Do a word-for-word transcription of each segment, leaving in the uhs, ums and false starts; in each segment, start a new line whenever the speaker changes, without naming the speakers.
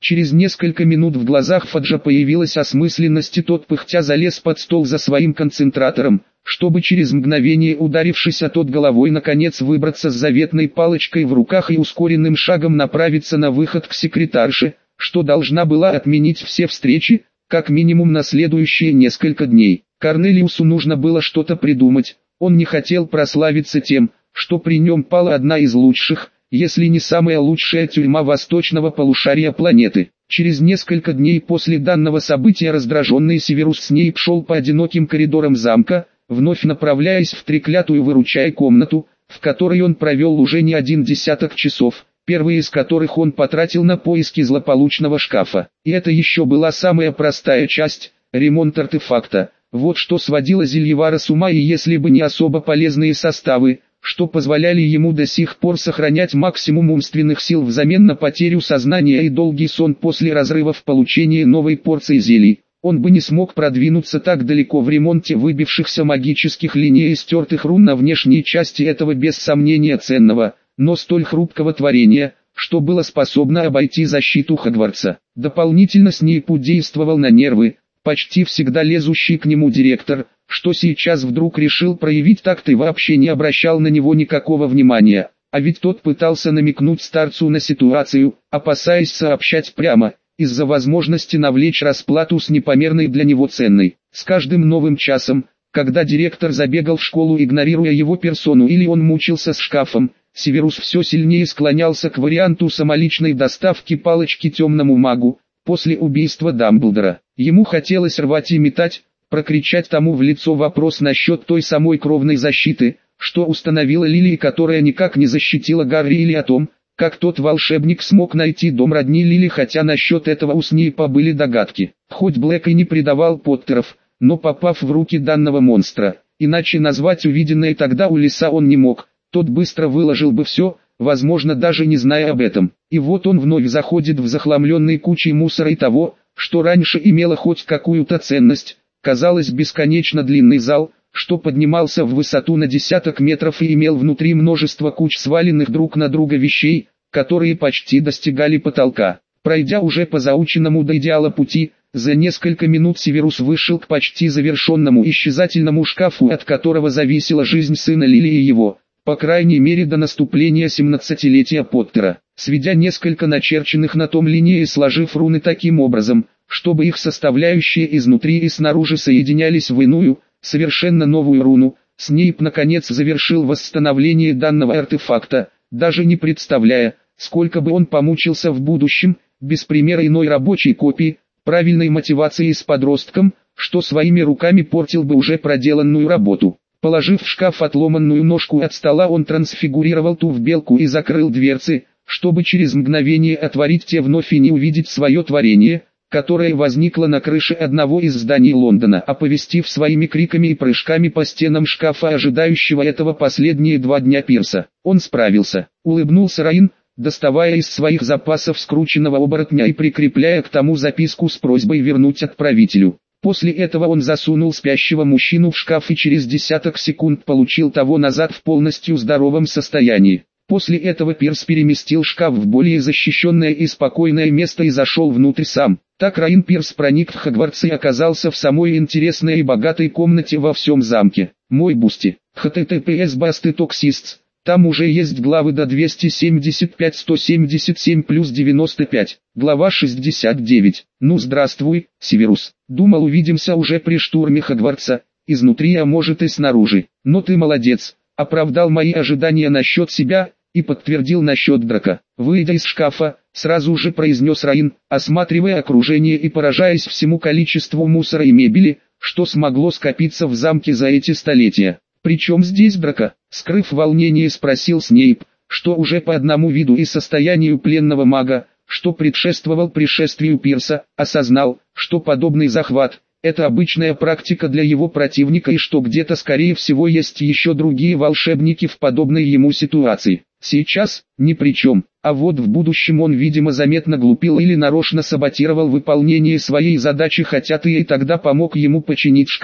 Через несколько минут в глазах Фаджа появилась осмысленность, и тот пыхтя залез под стол за своим концентратором, чтобы через мгновение, ударившись о тот головой, наконец выбраться с заветной палочкой в руках и ускоренным шагом направиться на выход к секретарше, что должна была отменить все встречи, как минимум на следующие несколько дней. Корнелиусу нужно было что-то придумать, он не хотел прославиться тем, что при нем пала одна из лучших, если не самая лучшая тюрьма восточного полушария планеты. Через несколько дней после данного события раздраженный Северус Снейп шел по одиноким коридорам замка, вновь направляясь в треклятую выручай комнату, в которой он провел уже не один десяток часов, первые из которых он потратил на поиски злополучного шкафа. И это еще была самая простая часть – ремонт артефакта. Вот что сводило Зельевара с ума, и если бы не особо полезные составы, что позволяли ему до сих пор сохранять максимум умственных сил взамен на потерю сознания и долгий сон после разрыва в получении новой порции зелий, он бы не смог продвинуться так далеко в ремонте выбившихся магических линий и стертых рун на внешней части этого без сомнения ценного, но столь хрупкого творения, что было способно обойти защиту Хогвартса. Дополнительно Снейпу действовал на нервы почти всегда лезущий к нему директор, что сейчас вдруг решил проявить такт и вообще не обращал на него никакого внимания, а ведь тот пытался намекнуть старцу на ситуацию, опасаясь сообщать прямо, из-за возможности навлечь расплату с непомерной для него ценной. С каждым новым часом, когда директор забегал в школу, игнорируя его персону, или он мучился с шкафом, Северус все сильнее склонялся к варианту самоличной доставки палочки темному магу, после убийства Дамблдора. Ему хотелось рвать и метать, прокричать тому в лицо вопрос насчет той самой кровной защиты, что установила Лили, которая никак не защитила Гарри, или о том, как тот волшебник смог найти дом родни Лили, хотя насчет этого у Снейпа были догадки. Хоть Блэк и не предавал Поттеров, но попав в руки данного монстра, иначе назвать увиденное тогда у Лиса он не мог, тот быстро выложил бы все, возможно даже не зная об этом. И вот он вновь заходит в захламленный кучей мусора и того, что раньше имело хоть какую-то ценность. Казалось, бесконечно длинный зал, что поднимался в высоту на десяток метров и имел внутри множество куч сваленных друг на друга вещей, которые почти достигали потолка. Пройдя уже по заученному до идеала пути, за несколько минут Северус вышел к почти завершенному исчезательному шкафу, от которого зависела жизнь сына Лили и его, по крайней мере до наступления семнадцатилетия Поттера. Сведя несколько начерченных на том линии и сложив руны таким образом, чтобы их составляющие изнутри и снаружи соединялись в иную, совершенно новую руну, Снейп наконец завершил восстановление данного артефакта, даже не представляя, сколько бы он помучился в будущем, без примера иной рабочей копии, правильной мотивации с подростком, что своими руками портил бы уже проделанную работу. Положив в шкаф отломанную ножку от стола, он трансфигурировал ту в белку и закрыл дверцы, чтобы через мгновение отворить те вновь и не увидеть свое творение, которое возникло на крыше одного из зданий Лондона, оповестив своими криками и прыжками по стенам шкафа ожидающего этого последние два дня пирса. Он справился. Улыбнулся Раин, доставая из своих запасов скрученного оборотня и прикрепляя к тому записку с просьбой вернуть отправителю. После этого он засунул спящего мужчину в шкаф и через десяток секунд получил того назад в полностью здоровом состоянии. После этого Пирс переместил шкаф в более защищенное и спокойное место и зашел внутрь сам. Так Раин Пирс проник в Хогвартс и оказался в самой интересной и богатой комнате во всем замке. Мой Бусти. эйч ти ти пи эс басты токсистс. Там уже есть главы до двести семьдесят пять сто семьдесят семь плюс девяносто пять. Глава шестьдесят девять. Ну здравствуй, Северус. Думал, увидимся уже при штурме Хогвартса, изнутри, а может и снаружи. Но ты молодец, оправдал мои ожидания насчет себя и подтвердил насчет Драка. Выйдя из шкафа, сразу же произнес Раин, осматривая окружение и поражаясь всему количеству мусора и мебели, что смогло скопиться в замке за эти столетия. «Причем здесь Драка?» — скрыв волнение, спросил Снейп, что уже по одному виду и состоянию пленного мага, что предшествовал пришествию Пирса, осознал, что подобный захват — это обычная практика для его противника и что где-то скорее всего есть еще другие волшебники в подобной ему ситуации. Сейчас ни при чем, а вот в будущем он видимо заметно глупил или нарочно саботировал выполнение своей задачи, хотя ты и тогда помог ему починить шкаф.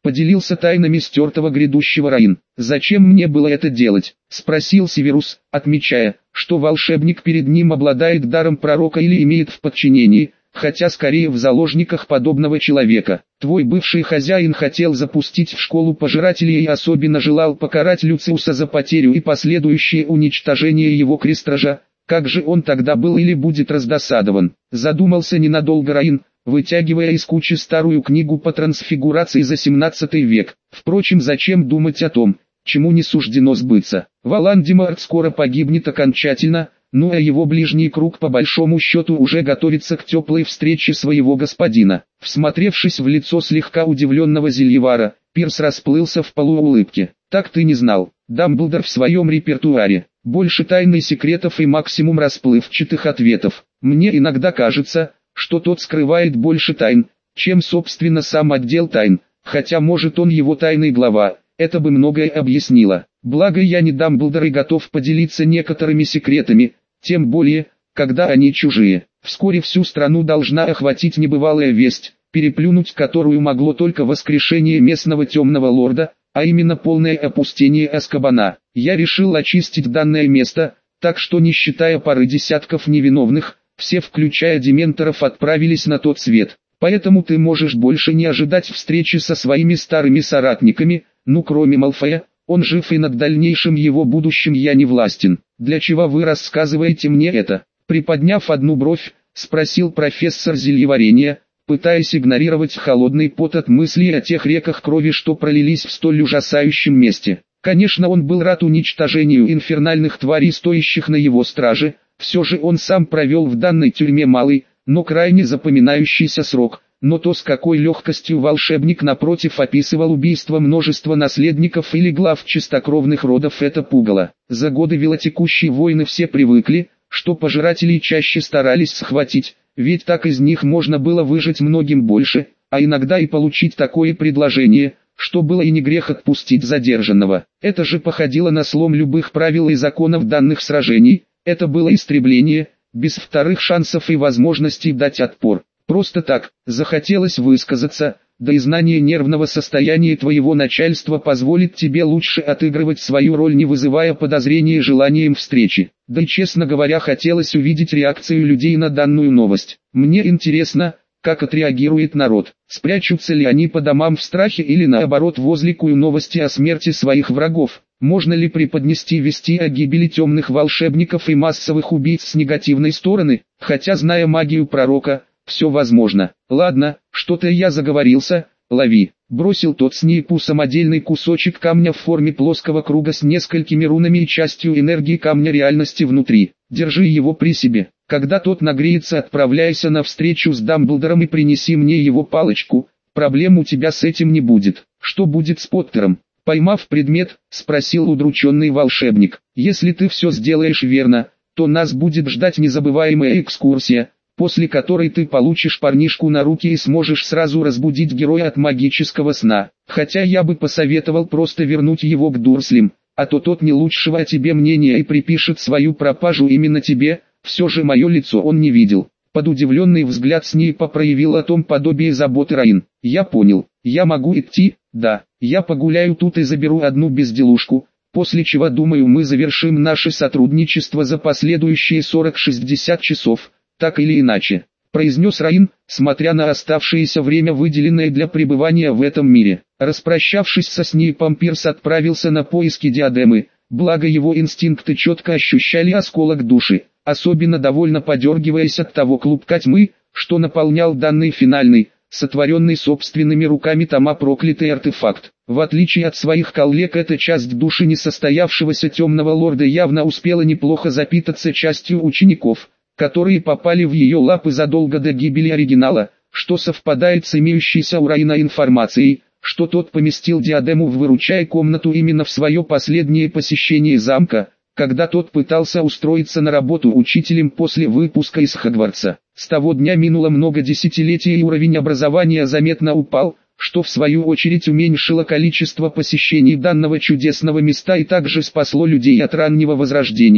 Поделился тайнами стертого грядущего Раин. «Зачем мне было это делать?» — спросил Северус, отмечая, что волшебник перед ним обладает даром пророка или имеет в подчинении, хотя скорее в заложниках подобного человека. Твой бывший хозяин хотел запустить в школу пожирателей и особенно желал покарать Люциуса за потерю и последующее уничтожение его крестража. Как же он тогда был или будет раздосадован? Задумался ненадолго Раин, вытягивая из кучи старую книгу по трансфигурации за семнадцатый век. Впрочем, зачем думать о том, чему не суждено сбыться? Волан-де-Морт скоро погибнет окончательно, ну а его ближний круг по большому счету уже готовится к теплой встрече своего господина. Всмотревшись в лицо слегка удивленного Зельевара, Пирс расплылся в полуулыбке. «Так ты не знал, Дамблдор в своем репертуаре больше тайн и секретов и максимум расплывчатых ответов. Мне иногда кажется, что тот скрывает больше тайн, чем собственно сам отдел тайн, хотя может он его тайный глава, это бы многое объяснило. Благо я не Дамблдор и готов поделиться некоторыми секретами, тем более, когда они чужие. Вскоре всю страну должна охватить небывалая весть, переплюнуть которую могло только воскрешение местного темного лорда, а именно полное опустение Азкабана. Я решил очистить данное место, так что не считая пары десятков невиновных, все включая дементоров отправились на тот свет. Поэтому ты можешь больше не ожидать встречи со своими старыми соратниками, ну кроме Малфоя, он жив и над дальнейшим его будущим я не властен. Для чего вы рассказываете мне это? Приподняв одну бровь, спросил профессор зельеварения, пытаясь игнорировать холодный пот от мыслей о тех реках крови, что пролились в столь ужасающем месте. Конечно, он был рад уничтожению инфернальных тварей, стоящих на его страже, все же он сам провел в данной тюрьме малый, но крайне запоминающийся срок, но то, с какой легкостью волшебник напротив описывал убийство множества наследников или глав чистокровных родов, это пугало. За годы велотекущей войны все привыкли, что пожирателей чаще старались схватить, ведь так из них можно было выжить многим больше, а иногда и получить такое предложение, что было и не грех отпустить задержанного. Это же походило на слом любых правил и законов данных сражений, это было истребление, без вторых шансов и возможностей дать отпор. Просто так, захотелось высказаться, да и знание нервного состояния твоего начальства позволит тебе лучше отыгрывать свою роль, не вызывая подозрения желанием встречи. Да и, честно говоря, хотелось увидеть реакцию людей на данную новость. Мне интересно, как отреагирует народ. Спрячутся ли они по домам в страхе или наоборот возликуют новости о смерти своих врагов? Можно ли преподнести вести о гибели темных волшебников и массовых убийц с негативной стороны? Хотя, зная магию пророка, все возможно. Ладно, что-то я заговорился, лови. Бросил тот Снейпу самодельный кусочек камня в форме плоского круга с несколькими рунами и частью энергии камня реальности внутри. Держи его при себе. Когда тот нагреется, отправляйся на встречу с Дамблдором и принеси мне его палочку. Проблем у тебя с этим не будет. Что будет с Поттером? Поймав предмет, спросил удрученный волшебник. Если ты все сделаешь верно, то нас будет ждать незабываемая экскурсия, после которой ты получишь парнишку на руки и сможешь сразу разбудить героя от магического сна. Хотя я бы посоветовал просто вернуть его к Дурслям, а то тот не лучшего о тебе мнения и припишет свою пропажу именно тебе. Все же мое лицо он не видел. Под удивленный взгляд Снейпа проявил о том подобие заботы Раин. Я понял, я могу идти, да, я погуляю тут и заберу одну безделушку, после чего, думаю, мы завершим наше сотрудничество за последующие сорок-шестьдесят часов. Так или иначе, произнес Раин, смотря на оставшееся время, выделенное для пребывания в этом мире. Распрощавшись со Снейпом, Пирс отправился на поиски диадемы, благо его инстинкты четко ощущали осколок души, особенно довольно подергиваясь от того клубка тьмы, что наполнял данный финальный, сотворенный собственными руками тома проклятый артефакт. В отличие от своих коллег, эта часть души несостоявшегося темного лорда явно успела неплохо запитаться частью учеников, которые попали в ее лапы задолго до гибели оригинала, что совпадает с имеющейся у Раина информацией, что тот поместил диадему в выручай комнату именно в свое последнее посещение замка, когда тот пытался устроиться на работу учителем после выпуска из Хогвартса. С того дня минуло много десятилетий и уровень образования заметно упал, что в свою очередь уменьшило количество посещений данного чудесного места и также спасло людей от раннего возрождения,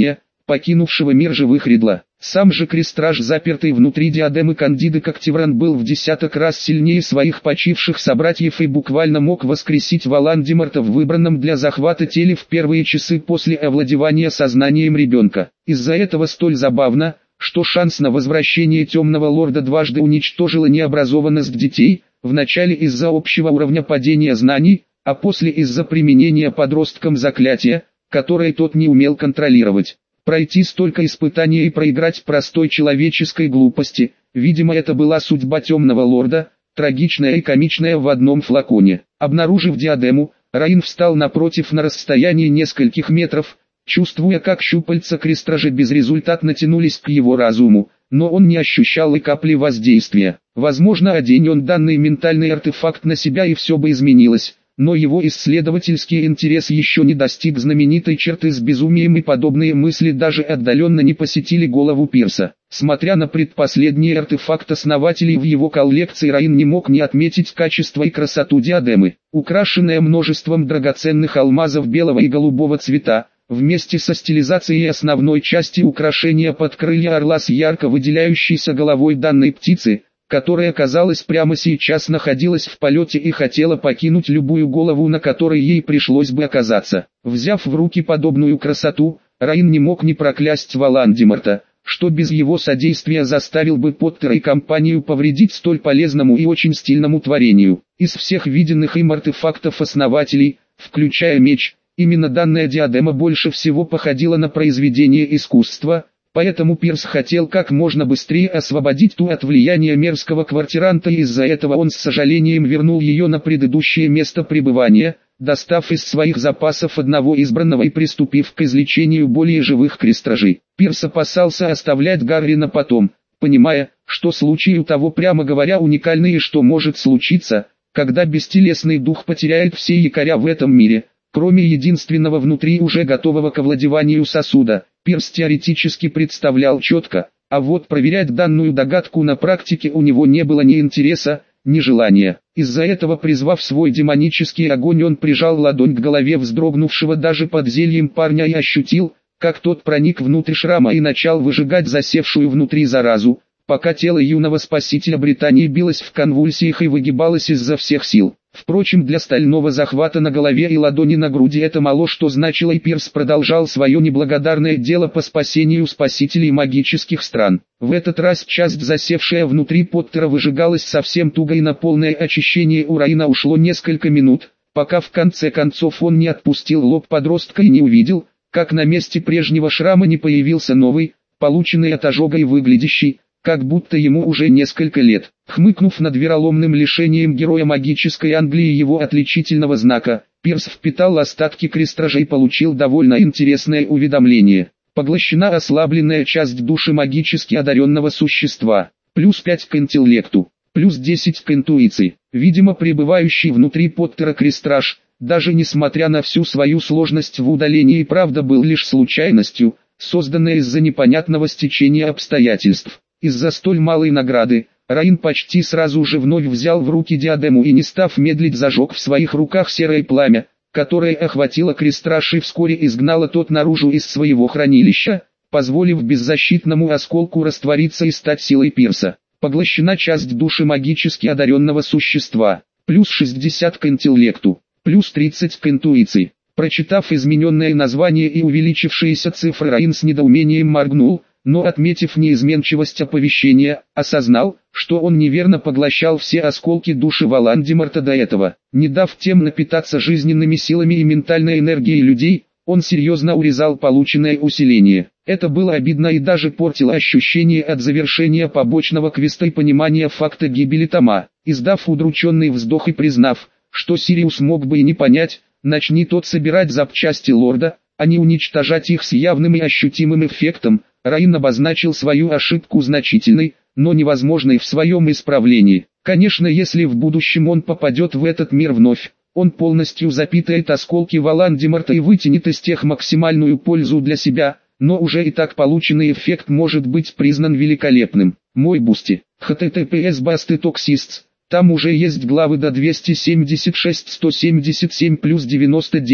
покинувшего мир живых Ридла. Сам же Крестраж, запертый внутри диадемы Кандиды Коктевран, был в десяток раз сильнее своих почивших собратьев и буквально мог воскресить Волан-де-Морта в выбранном для захвата теле в первые часы после овладевания сознанием ребенка. Из-за этого столь забавно, что шанс на возвращение Темного Лорда дважды уничтожила необразованность детей, вначале из-за общего уровня падения знаний, а после из-за применения подросткам заклятия, которое тот не умел контролировать. Пройти столько испытаний и проиграть простой человеческой глупости, видимо, это была судьба Темного Лорда, трагичная и комичная в одном флаконе. Обнаружив диадему, Раин встал напротив на расстоянии нескольких метров, чувствуя, как щупальца Крестража безрезультатно тянулись к его разуму, но он не ощущал и капли воздействия. Возможно, одень он данный ментальный артефакт на себя и все бы изменилось. Но его исследовательский интерес еще не достиг знаменитой черты с безумием, и подобные мысли даже отдаленно не посетили голову Пирса. Смотря на предпоследний артефакт основателей в его коллекции, Раин не мог не отметить качество и красоту диадемы. Украшенная множеством драгоценных алмазов белого и голубого цвета, вместе со стилизацией основной части украшения под крылья орла с ярко выделяющейся головой данной птицы, которая, казалось, прямо сейчас находилась в полете и хотела покинуть любую голову, на которой ей пришлось бы оказаться. Взяв в руки подобную красоту, Раин не мог не проклясть Волан-де-Морта, что без его содействия заставил бы Поттера и компанию повредить столь полезному и очень стильному творению. Из всех виденных им артефактов основателей, включая меч, именно данная диадема больше всего походила на произведение искусства. Поэтому Пирс хотел как можно быстрее освободить ту от влияния мерзкого квартиранта, и из-за этого он с сожалением вернул ее на предыдущее место пребывания, достав из своих запасов одного избранного и приступив к излечению более живых крестражей. Пирс опасался оставлять Гарри на потом, понимая, что случай у того, прямо говоря, уникальный, и что может случиться, когда бестелесный дух потеряет все якоря в этом мире, кроме единственного внутри уже готового к овладеванию сосуда. Пирс теоретически представлял четко, а вот проверять данную догадку на практике у него не было ни интереса, ни желания. Из-за этого, призвав свой демонический огонь, он прижал ладонь к голове вздрогнувшего даже под зельем парня и ощутил, как тот проник внутрь шрама и начал выжигать засевшую внутри заразу, пока тело юного спасителя Британии билось в конвульсиях и выгибалось изо всех сил. Впрочем, для стального захвата на голове и ладони на груди это мало что значило, и Пирс продолжал свое неблагодарное дело по спасению спасителей магических стран. В этот раз часть, засевшая внутри Поттера, выжигалась совсем туго, и на полное очищение у Раина ушло несколько минут, пока в конце концов он не отпустил лоб подростка и не увидел, как на месте прежнего шрама не появился новый, полученный от ожога и выглядящий, как будто ему уже несколько лет. Хмыкнув над вероломным лишением героя магической Англии его отличительного знака, Пирс впитал остатки крестража и получил довольно интересное уведомление. Поглощена ослабленная часть души магически одаренного существа. Плюс пять к интеллекту. Плюс десять к интуиции. Видимо, пребывающий внутри Поттера крестраж, даже несмотря на всю свою сложность в удалении, и правда был лишь случайностью, созданной из-за непонятного стечения обстоятельств. Из-за столь малой награды, Раин почти сразу же вновь взял в руки диадему и, не став медлить, зажег в своих руках серое пламя, которое охватило крестраж и вскоре изгнало тот наружу из своего хранилища, позволив беззащитному осколку раствориться и стать силой Пирса. Поглощена часть души магически одаренного существа. Плюс шестьдесят к интеллекту. Плюс тридцать к интуиции. Прочитав измененное название и увеличившиеся цифры, Раин с недоумением моргнул, но, отметив неизменчивость оповещения, осознал, что он неверно поглощал все осколки души Волан-де-Морта до этого. Не дав тем напитаться жизненными силами и ментальной энергией людей, он серьезно урезал полученное усиление. Это было обидно и даже портило ощущение от завершения побочного квеста и понимания факта гибели Тома. Издав удрученный вздох и признав, что Сириус мог бы и не понять, начни тот собирать запчасти лорда, а не уничтожать их с явным и ощутимым эффектом, Раин обозначил свою ошибку значительной, но невозможной в своем исправлении. Конечно, если в будущем он попадет в этот мир вновь, он полностью запитает осколки Волан-де-Морта и вытянет из тех максимальную пользу для себя, но уже и так полученный эффект может быть признан великолепным. Мой Бусти, эйч ти ти пи эс Басты Токсиsts, там уже есть главы до двести семьдесят шесть сто семьдесят семь плюс девяносто девять.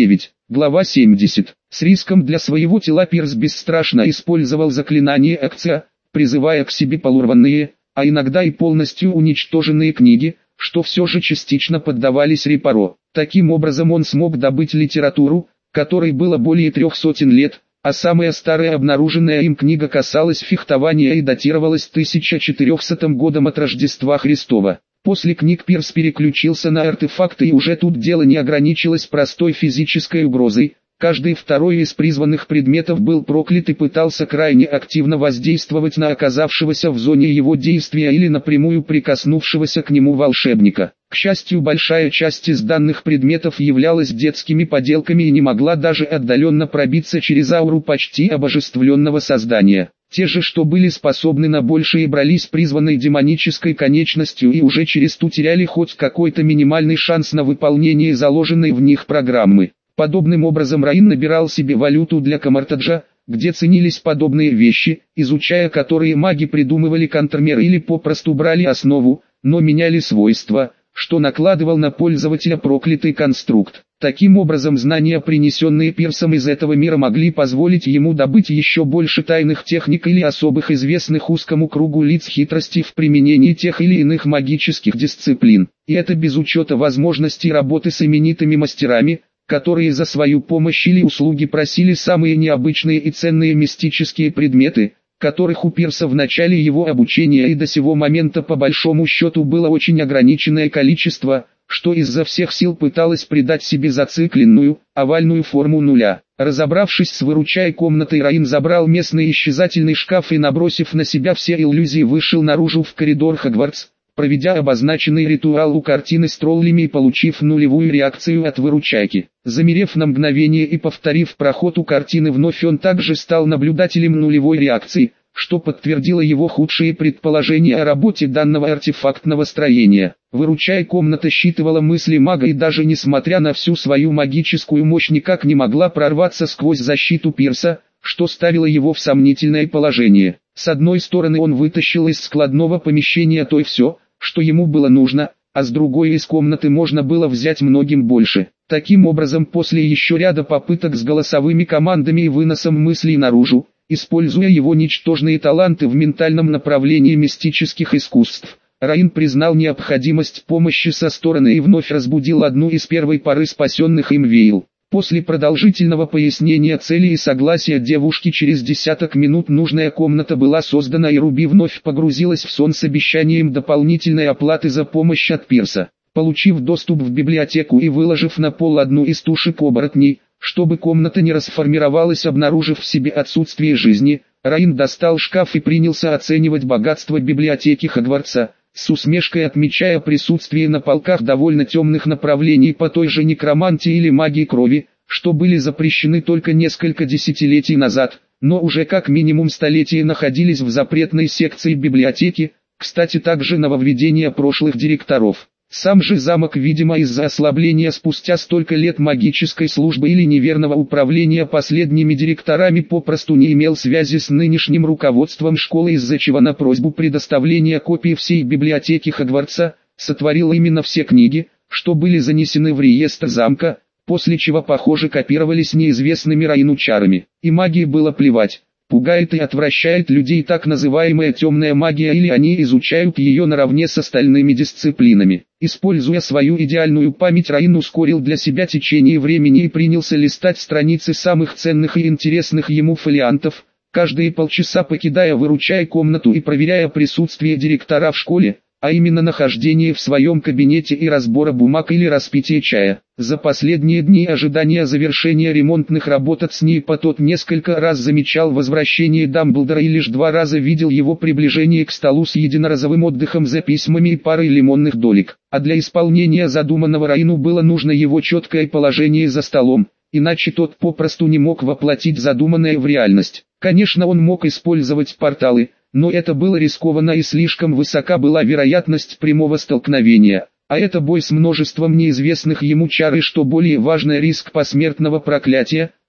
Глава семьдесят. С риском для своего тела Пирс бесстрашно использовал заклинание акция, призывая к себе полурванные, а иногда и полностью уничтоженные книги, что все же частично поддавались репаро. Таким образом он смог добыть литературу, которой было более трех сотен лет, а самая старая обнаруженная им книга касалась фехтования и датировалась тысяча четырехсотым годом от Рождества Христова. После книг Пирс переключился на артефакты, и уже тут дело не ограничилось простой физической угрозой. Каждый второй из призванных предметов был проклят и пытался крайне активно воздействовать на оказавшегося в зоне его действия или напрямую прикоснувшегося к нему волшебника. К счастью, большая часть из данных предметов являлась детскими поделками и не могла даже отдаленно пробиться через ауру почти обожествленного создания. Те же, что были способны на большее, брались призванной демонической конечностью и уже через ту теряли хоть какой-то минимальный шанс на выполнение заложенной в них программы. Подобным образом Раин набирал себе валюту для Камартаджа, где ценились подобные вещи, изучая которые маги придумывали контрмеры или попросту брали основу, но меняли свойства, что накладывал на пользователя проклятый конструкт. Таким образом, знания, принесенные Пирсом из этого мира, могли позволить ему добыть еще больше тайных техник или особых известных узкому кругу лиц хитростей в применении тех или иных магических дисциплин. И это без учета возможностей работы с именитыми мастерами, которые за свою помощь или услуги просили самые необычные и ценные мистические предметы, которых у Пирса в начале его обучения и до сего момента по большому счету было очень ограниченное количество, что из-за всех сил пыталось придать себе зацикленную, овальную форму нуля. Разобравшись с выручай комнатой, Раин забрал местный исчезательный шкаф и, набросив на себя все иллюзии, вышел наружу в коридор Хогвартс, проведя обозначенный ритуал у картины с троллями и получив нулевую реакцию от выручайки. Замерев на мгновение и повторив проход у картины вновь, он также стал наблюдателем нулевой реакции, что подтвердило его худшие предположения о работе данного артефактного строения. Выручай комната считывала мысли мага и даже несмотря на всю свою магическую мощь никак не могла прорваться сквозь защиту Пирса, что ставило его в сомнительное положение. С одной стороны, он вытащил из складного помещения то и все, что ему было нужно, а с другой из комнаты можно было взять многим больше. Таким образом, после еще ряда попыток с голосовыми командами и выносом мыслей наружу, используя его ничтожные таланты в ментальном направлении мистических искусств, Раин признал необходимость помощи со стороны и вновь разбудил одну из первой поры спасенных им веял. После продолжительного пояснения цели и согласия девушки через десяток минут нужная комната была создана, и Руби вновь погрузилась в сон с обещанием дополнительной оплаты за помощь от Пирса. Получив доступ в библиотеку и выложив на пол одну из тушек оборотней, чтобы комната не расформировалась, обнаружив в себе отсутствие жизни, Раин достал шкаф и принялся оценивать богатство библиотеки Хогвартса, с усмешкой отмечая присутствие на полках довольно темных направлений по той же некромантии или магии крови, что были запрещены только несколько десятилетий назад, но уже как минимум столетия находились в запретной секции библиотеки, кстати также нововведения прошлых директоров. Сам же замок, видимо из-за ослабления спустя столько лет магической службы или неверного управления последними директорами, попросту не имел связи с нынешним руководством школы, из-за чего на просьбу предоставления копий всей библиотеки Хогвартса сотворил именно все книги, что были занесены в реестр замка, после чего похоже копировались неизвестными Раину чарами. И магии было плевать. Пугает и отвращает людей так называемая темная магия, или они изучают ее наравне с остальными дисциплинами. Используя свою идеальную память, Раин ускорил для себя течение времени и принялся листать страницы самых ценных и интересных ему фолиантов, каждые полчаса покидая выручай комнату и проверяя присутствие директора в школе, а именно нахождение в своем кабинете и разбора бумаг или распитие чая. За последние дни ожидания завершения ремонтных работ от СНИПа тот несколько раз замечал возвращение Дамблдора и лишь два раза видел его приближение к столу с единоразовым отдыхом за письмами и парой лимонных долек. А для исполнения задуманного Раину было нужно его четкое положение за столом, иначе тот попросту не мог воплотить задуманное в реальность. Конечно, он мог использовать порталы, но это было рискованно и слишком высока была вероятность прямого столкновения, а это бой с множеством неизвестных ему чар и, что более важно, риск посмертного проклятия,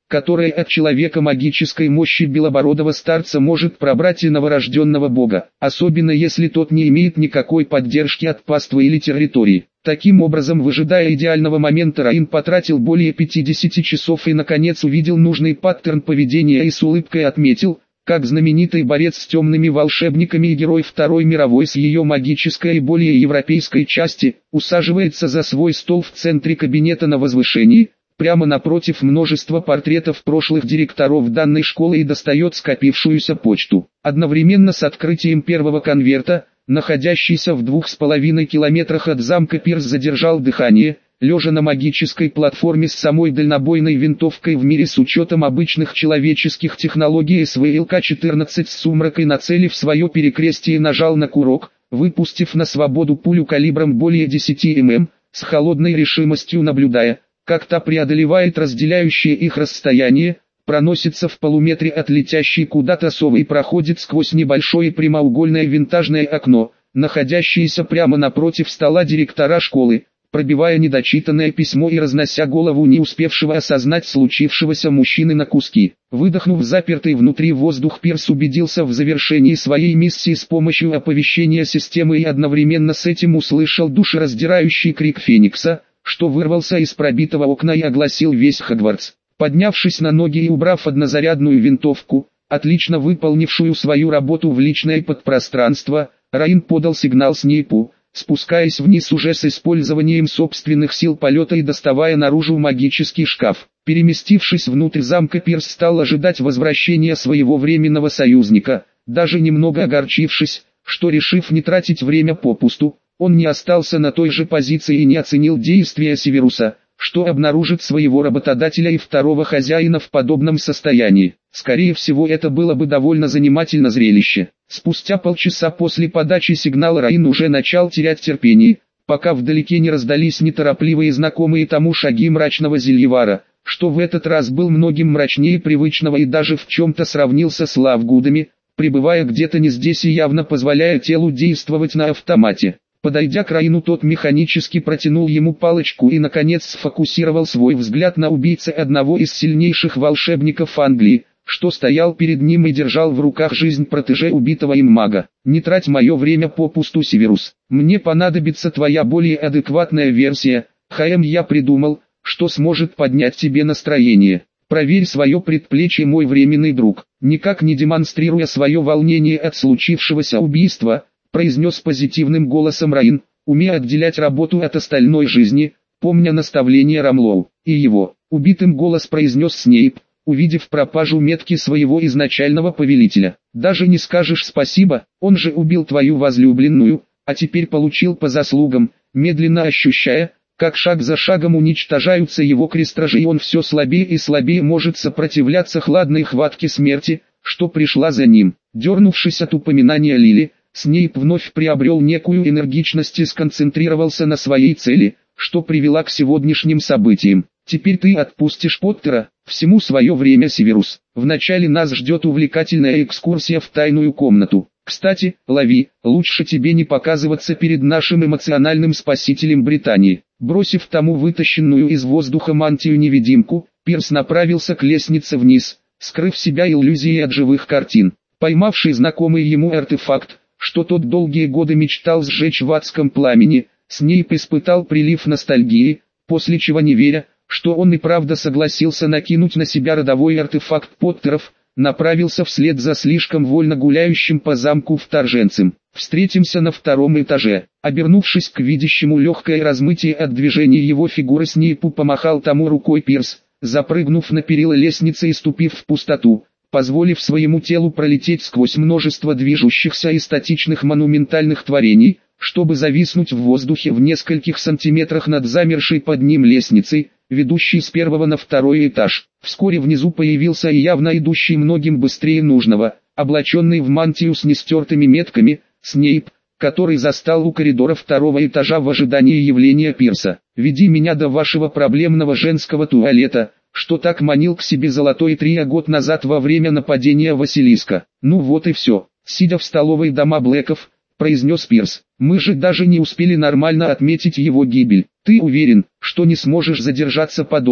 которое от человека магической мощи белобородого старца может пробрать и новорожденного бога, особенно если тот не имеет никакой поддержки от паствы или территории. Таким образом, выжидая идеального момента, Раин потратил более пятидесяти часов и наконец увидел нужный паттерн поведения и с улыбкой отметил, как знаменитый борец с темными волшебниками и герой Второй мировой с ее магической и более европейской части, усаживается за свой стол в центре кабинета на возвышении, прямо напротив множества портретов прошлых директоров данной школы и достает скопившуюся почту. Одновременно с открытием первого конверта, находящийся в двух с половиной километрах от замка Пирс задержал дыхание, лежа на магической платформе с самой дальнобойной винтовкой в мире с учетом обычных человеческих технологий эс вэ эл ка четырнадцать с сумракой, нацелив свое перекрестие, нажал на курок, выпустив на свободу пулю калибром более десяти миллиметров, с холодной решимостью наблюдая, как та преодолевает разделяющее их расстояние, проносится в полуметре от летящей куда-то совы и проходит сквозь небольшое прямоугольное винтажное окно, находящееся прямо напротив стола директора школы, пробивая недочитанное письмо и разнося голову не успевшего осознать случившегося мужчины на куски. Выдохнув запертый внутри воздух, Пирс убедился в завершении своей миссии с помощью оповещения системы и одновременно с этим услышал душераздирающий крик Феникса, что вырвался из пробитого окна и огласил весь Хогвартс. Поднявшись на ноги и убрав однозарядную винтовку, отлично выполнившую свою работу в личное подпространство, Раин подал сигнал Снейпу, спускаясь вниз уже с использованием собственных сил полета и доставая наружу магический шкаф. Переместившись внутрь замка, Пирс стал ожидать возвращения своего временного союзника, даже немного огорчившись, что, решив не тратить время попусту, он не остался на той же позиции и не оценил действия Северуса, что обнаружит своего работодателя и второго хозяина в подобном состоянии. Скорее всего, это было бы довольно занимательно зрелище. Спустя полчаса после подачи сигнала Раин уже начал терять терпение, пока вдалеке не раздались неторопливые знакомые тому шаги мрачного Зельевара, что в этот раз был многим мрачнее привычного и даже в чем-то сравнился с Лавгудами, пребывая где-то не здесь и явно позволяя телу действовать на автомате. Подойдя к Раину, тот механически протянул ему палочку и наконец сфокусировал свой взгляд на убийце одного из сильнейших волшебников Англии, что стоял перед ним и держал в руках жизнь протеже убитого им мага. «Не трать мое время попусту, Северус. Мне понадобится твоя более адекватная версия. ХМ, я придумал, что сможет поднять тебе настроение. Проверь свое предплечье, мой временный друг». Никак не демонстрируя свое волнение от случившегося убийства, произнес позитивным голосом Раин, умея отделять работу от остальной жизни, помня наставление Рамлоу. И его, убитым голос произнес Снейп, увидев пропажу метки своего изначального повелителя. «Даже не скажешь спасибо, он же убил твою возлюбленную, а теперь получил по заслугам», медленно ощущая, как шаг за шагом уничтожаются его крестражи, и он все слабее и слабее может сопротивляться хладной хватке смерти, что пришла за ним. Дернувшись от упоминания Лили, Снейп вновь приобрел некую энергичность и сконцентрировался на своей цели, что привела к сегодняшним событиям. «Теперь ты отпустишь Поттера, всему свое время, Северус. Вначале нас ждет увлекательная экскурсия в тайную комнату. Кстати, Лави, лучше тебе не показываться перед нашим эмоциональным спасителем Британии». Бросив тому вытащенную из воздуха мантию-невидимку, Пирс направился к лестнице вниз, скрыв себя иллюзией от живых картин. Поймавший знакомый ему артефакт, что тот долгие годы мечтал сжечь в адском пламени, Снейп испытал прилив ностальгии, после чего, не веря, что он и правда согласился накинуть на себя родовой артефакт Поттеров, направился вслед за слишком вольно гуляющим по замку вторженцем. «Встретимся на втором этаже». Обернувшись к видящему легкое размытие от движения его фигуры, Снейпу помахал тому рукой Пирс, запрыгнув на перила лестницы и ступив в пустоту, позволив своему телу пролететь сквозь множество движущихся и статичных монументальных творений, чтобы зависнуть в воздухе в нескольких сантиметрах над замершей под ним лестницей, ведущей с первого на второй этаж. Вскоре внизу появился и явно идущий многим быстрее нужного, облаченный в мантию с нестертыми метками, Снейп, который застал у коридора второго этажа в ожидании явления Пирса. «Веди меня до вашего проблемного женского туалета», что так манил к себе Золотой Трия год назад во время нападения Василиска. «Ну вот и все», сидя в столовой дома Блэков, произнес Пирс. «Мы же даже не успели нормально отметить его гибель. Ты уверен, что не сможешь задержаться подольше?»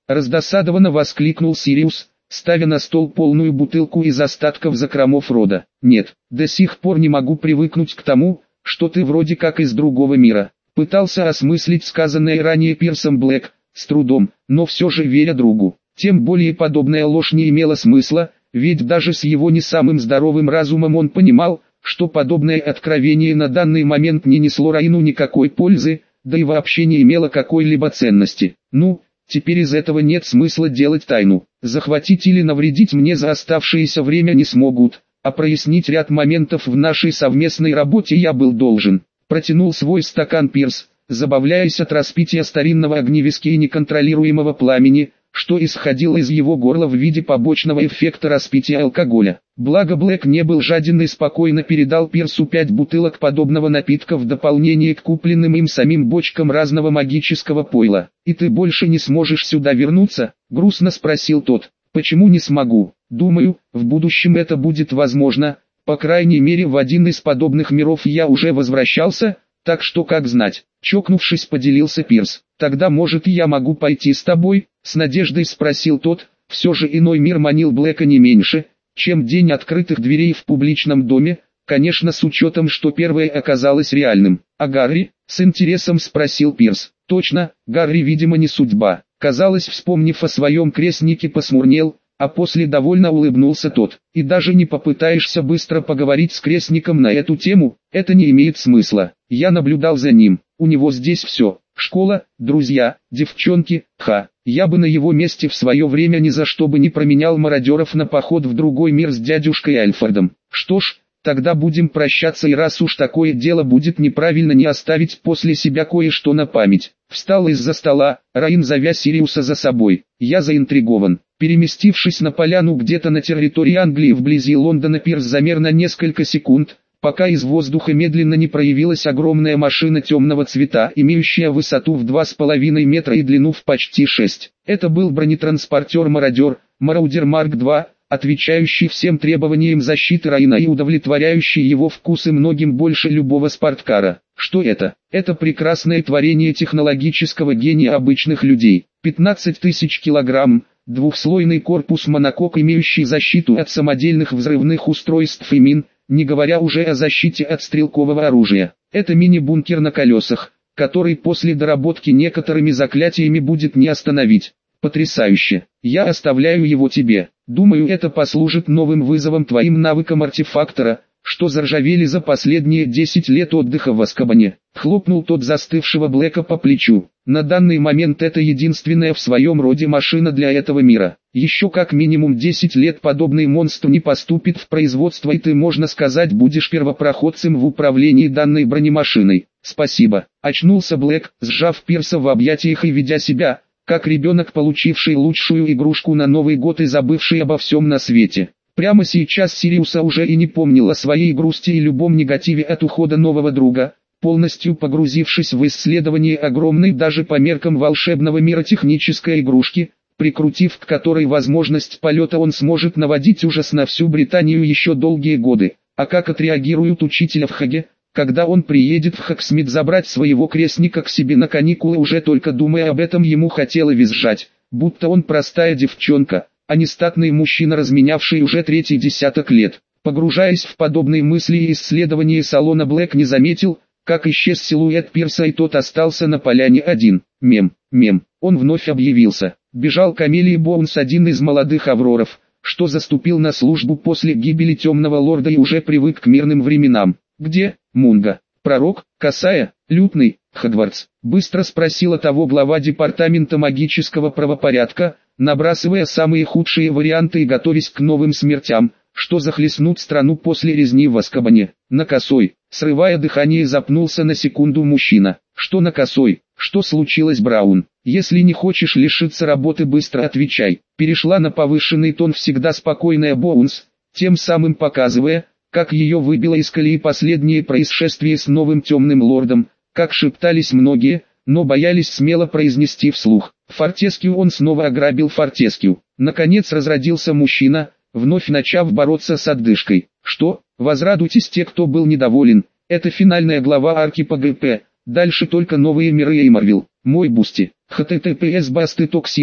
Раздосадованно воскликнул Сириус, ставя на стол полную бутылку из остатков закромов рода. Нет, до сих пор не могу привыкнуть к тому, что ты вроде как из другого мира. Пытался осмыслить сказанное ранее Пирсом Блэк, с трудом, но все же веря другу. Тем более подобная ложь не имела смысла, ведь даже с его не самым здоровым разумом он понимал, что подобное откровение на данный момент не несло Раину никакой пользы, да и вообще не имело какой-либо ценности. Ну, теперь из этого нет смысла делать тайну. Захватить или навредить мне за оставшееся время не смогут, а прояснить ряд моментов в нашей совместной работе я был должен. Протянул свой стакан Пирс, забавляясь от распития старинного огневиски и неконтролируемого пламени, что исходило из его горла в виде побочного эффекта распития алкоголя. Благо Блэк не был жаден и спокойно передал Пирсу пять бутылок подобного напитка в дополнение к купленным им самим бочкам разного магического пойла. «И ты больше не сможешь сюда вернуться?» — грустно спросил тот. «Почему не смогу? Думаю, в будущем это будет возможно. По крайней мере в один из подобных миров я уже возвращался, так что как знать». Чокнувшись, поделился Пирс. «Тогда может я могу пойти с тобой?» — с надеждой спросил тот. Все же иной мир манил Блэка не меньше, чем день открытых дверей в публичном доме, конечно с учетом, что первое оказалось реальным. «А Гарри?» — с интересом спросил Пирс. «Точно, Гарри видимо не судьба». Казалось, вспомнив о своем крестнике, посмурнел, а после довольно улыбнулся тот. «И даже не попытаешься быстро поговорить с крестником на эту тему? Это не имеет смысла. Я наблюдал за ним, у него здесь все. Школа, друзья, девчонки, ха. Я бы на его месте в свое время ни за что бы не променял мародеров на поход в другой мир с дядюшкой Альфредом. Что ж, тогда будем прощаться, и раз уж такое дело, будет неправильно не оставить после себя кое-что на память». Встал из-за стола, Раин зовя Сириуса за собой. «Я заинтригован». Переместившись на поляну где-то на территории Англии вблизи Лондона, Пирс замер на несколько секунд, пока из воздуха медленно не проявилась огромная машина темного цвета, имеющая высоту в два с половиной метра и длину в почти шесть. Это был бронетранспортер-мародер, Мараудер Марк два, отвечающий всем требованиям защиты Раина и удовлетворяющий его вкусы многим больше любого спорткара. Что это? Это прекрасное творение технологического гения обычных людей. пятнадцать тысяч килограмм, двухслойный корпус монокок, имеющий защиту от самодельных взрывных устройств и мин, не говоря уже о защите от стрелкового оружия. Это мини-бункер на колесах, который после доработки некоторыми заклятиями будет не остановить. Потрясающе. Я оставляю его тебе. Думаю, это послужит новым вызовом твоим навыкам артефактора, что заржавели за последние десять лет отдыха в Азкабане. Хлопнул тот застывшего Блэка по плечу. На данный момент это единственная в своем роде машина для этого мира. Еще как минимум десять лет подобный монстр не поступит в производство, и ты, можно сказать, будешь первопроходцем в управлении данной бронемашиной. Спасибо. Очнулся Блэк, сжав Пирса в объятиях и ведя себя, как ребенок, получивший лучшую игрушку на Новый год и забывший обо всем на свете. Прямо сейчас Сириуса уже и не помнил о своей грусти и любом негативе от ухода нового друга. Полностью погрузившись в исследование огромной даже по меркам волшебного мира технической игрушки, прикрутив к которой возможность полета, он сможет наводить ужас на всю Британию еще долгие годы. А как отреагируют учителя в Хаге, когда он приедет в Хагсмит забрать своего крестника к себе на каникулы? Уже только думая об этом, ему хотело визжать, будто он простая девчонка, а не статный мужчина, разменявший уже третий десяток лет. Погружаясь в подобные мысли и исследования салона, Блэк не заметил, как исчез силуэт Пирса, и тот остался на поляне один. Мем, мем, он вновь объявился. Бежал Камелии Боунс, один из молодых авроров, что заступил на службу после гибели Темного Лорда и уже привык к мирным временам. «Где, Мунга? Пророк, Касая, Лютный, Хогвартс?» — быстро спросила того глава департамента магического правопорядка, набрасывая самые худшие варианты и готовясь к новым смертям, что захлестнут страну после резни в Азкабане. «На Косой», — срывая дыхание, запнулся на секунду мужчина. «Что на Косой? Что случилось, Браун? Если не хочешь лишиться работы, быстро отвечай». Перешла на повышенный тон всегда спокойная Боунс, тем самым показывая, как ее выбило из колеи последнее происшествие с новым Темным Лордом, как шептались многие, но боялись смело произнести вслух. Фортескью он снова ограбил Фортескью. Наконец разродился мужчина, вновь начав бороться с отдышкой. «Что? Возрадуйтесь те, кто был недоволен. Это финальная глава арки по ГП. Дальше только новые миры и Марвел. Мой бусти. эйч ти ти пи эс басты токсистс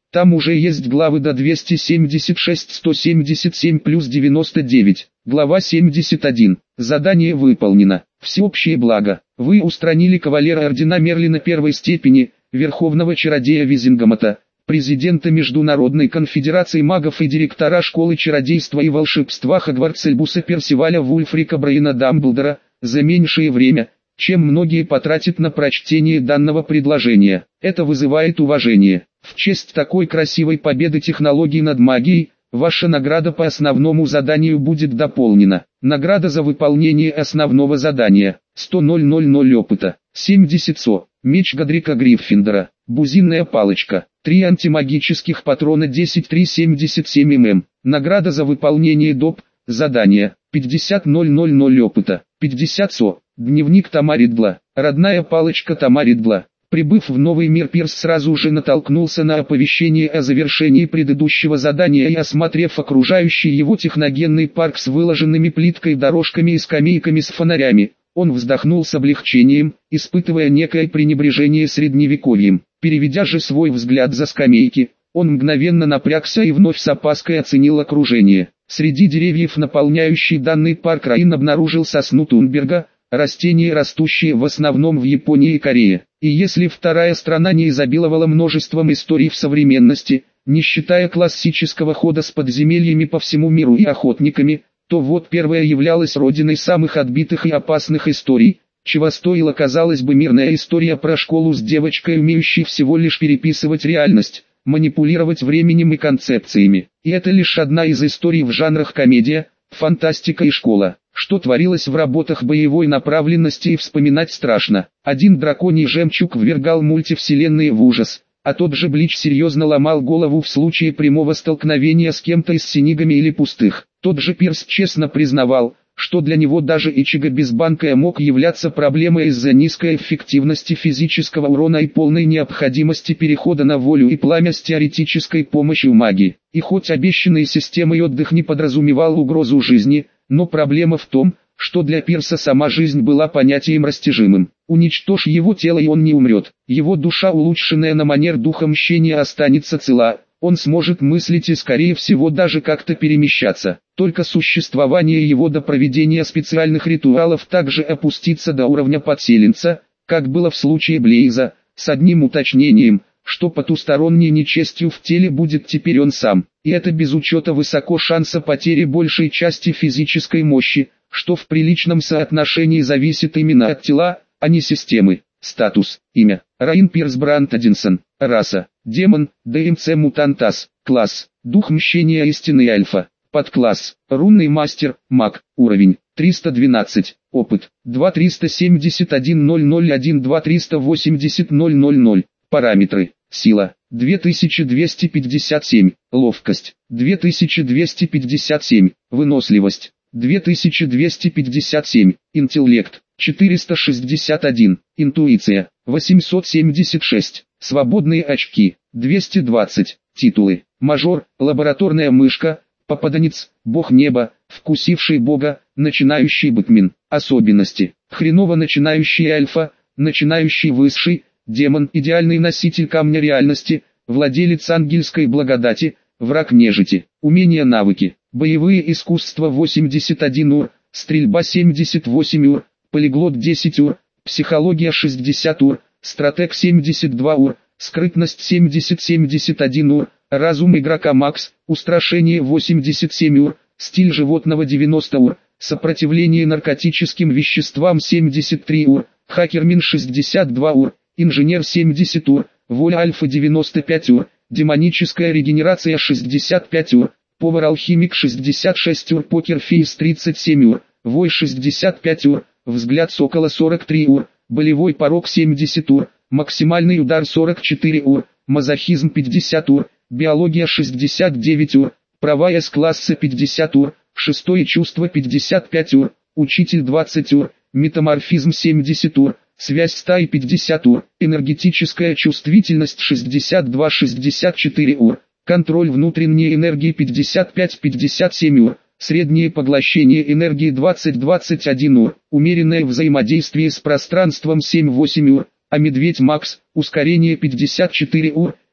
Там уже есть главы до двести семьдесят шесть сто семьдесят семь плюс девяносто девять. Глава семьдесят один. Задание выполнено. Всеобщее благо. Вы устранили кавалера ордена Мерлина первой степени, верховного чародея Визингамата, президента Международной конфедерации магов и директора школы чародейства и волшебства Хогвартс Альбуса Персиваля Вульфрика Брайана Дамблдора, за меньшее время, чем многие потратят на прочтение данного предложения. Это вызывает уважение. В честь такой красивой победы технологий над магией, ваша награда по основному заданию будет дополнена. Награда за выполнение основного задания. сто тысяч опыта. семьдесят со. Меч Годрика Гриффиндора. Бузинная палочка. три антимагических патрона десять три семьдесят семь мм. Награда за выполнение доп. Задания. пятьдесят тысяч опыта. пятьдесят со. Дневник Тома Ридла. Родная палочка Тома Ридла. Прибыв в новый мир, Пирс сразу же натолкнулся на оповещение о завершении предыдущего задания и, осмотрев окружающий его техногенный парк с выложенными плиткой дорожками и скамейками с фонарями, он вздохнул с облегчением, испытывая некое пренебрежение средневековьем. Переведя же свой взгляд за скамейки, он мгновенно напрягся и вновь с опаской оценил окружение. Среди деревьев, наполняющий данный парк, Раин обнаружил сосну Тунберга, растение, растущее в основном в Японии и Корее. И если вторая страна не изобиловала множеством историй в современности, не считая классического хода с подземельями по всему миру и охотниками, то вот первая являлась родиной самых отбитых и опасных историй, чего стоила, казалось бы, мирная история про школу с девочкой, умеющей всего лишь переписывать реальность, манипулировать временем и концепциями. И это лишь одна из историй в жанрах комедия, фантастика и школа. Что творилось в работах боевой направленности, и вспоминать страшно. Один драконий жемчуг ввергал мультивселенные в ужас, а тот же Блич серьезно ломал голову в случае прямого столкновения с кем-то из Синигами или Пустых. Тот же Пирс честно признавал, что для него даже Ичиго Безбанкая мог являться проблемой из-за низкой эффективности физического урона и полной необходимости перехода на волю и пламя с теоретической помощью магии. И хоть обещанной системой отдых не подразумевал угрозу жизни, но проблема в том, что для Пирса сама жизнь была понятием растяжимым. Уничтожь его тело, и он не умрет. Его душа, улучшенная на манер духа мщения, останется цела. Он сможет мыслить и, скорее всего, даже как-то перемещаться. Только существование его до проведения специальных ритуалов также опустится до уровня подселенца, как было в случае Блейза, с одним уточнением, что потусторонней нечестью в теле будет теперь он сам. И это без учета высоко шанса потери большей части физической мощи, что в приличном соотношении зависит именно от тела, а не системы. Статус. Имя. Раин Пирс Брандадинсон. Раса. Демон. ДМЦ Мутантас. Класс. Дух мщения истинный альфа. Подкласс. Рунный мастер. Маг. Уровень. триста двенадцать. Опыт. два триста семьдесят один ноль ноль один два триста восемьдесят ноль ноль ноль. Параметры. Сила. две тысячи двести пятьдесят семь. Ловкость. две тысячи двести пятьдесят семь. Выносливость. две тысячи двести пятьдесят семь. Интеллект. четыреста шестьдесят один. Интуиция. восемьсот семьдесят шесть. Свободные очки. двести двадцать. Титулы. Мажор. Лабораторная мышка. Попаданец. Бог неба. Вкусивший бога. Начинающий бэтмен. Особенности. Хреново начинающий альфа. Начинающий высший. Демон, идеальный носитель камня реальности, владелец ангельской благодати, враг нежити. Умения, навыки. Боевые искусства восемьдесят один ур, стрельба семьдесят восемь ур, полиглот десять ур, психология шестьдесят ур, стратег семьдесят два ур, скрытность семьдесят семьдесят один ур, разум игрока макс, устрашение восемьдесят семь ур, стиль животного девяносто ур, сопротивление наркотическим веществам семьдесят три ур, хакермин шестьдесят два ур, инженер семьдесят ур, воля альфа девяносто пять ур, демоническая регенерация шестьдесят пять ур, повар-алхимик шестьдесят шесть ур, покерфейс тридцать семь ур, вой шестьдесят пять ур, взгляд сокола сорок три ур, болевой порог семьдесят ур, максимальный удар сорок четыре ур, мазохизм пятьдесят ур, биология шестьдесят девять ур, права С-класса пятьдесят ур, шестое чувство пятьдесят пять ур, учитель двадцать ур, метаморфизм семьдесят ур, связь стаи пятьдесят ур, энергетическая чувствительность шестьдесят два шестьдесят четыре ур, контроль внутренней энергии пятьдесят пять пятьдесят семь ур, среднее поглощение энергии двадцать двадцать один ур, умеренное взаимодействие с пространством семь восемь ур, а медведь макс, ускорение пятьдесят четыре ур,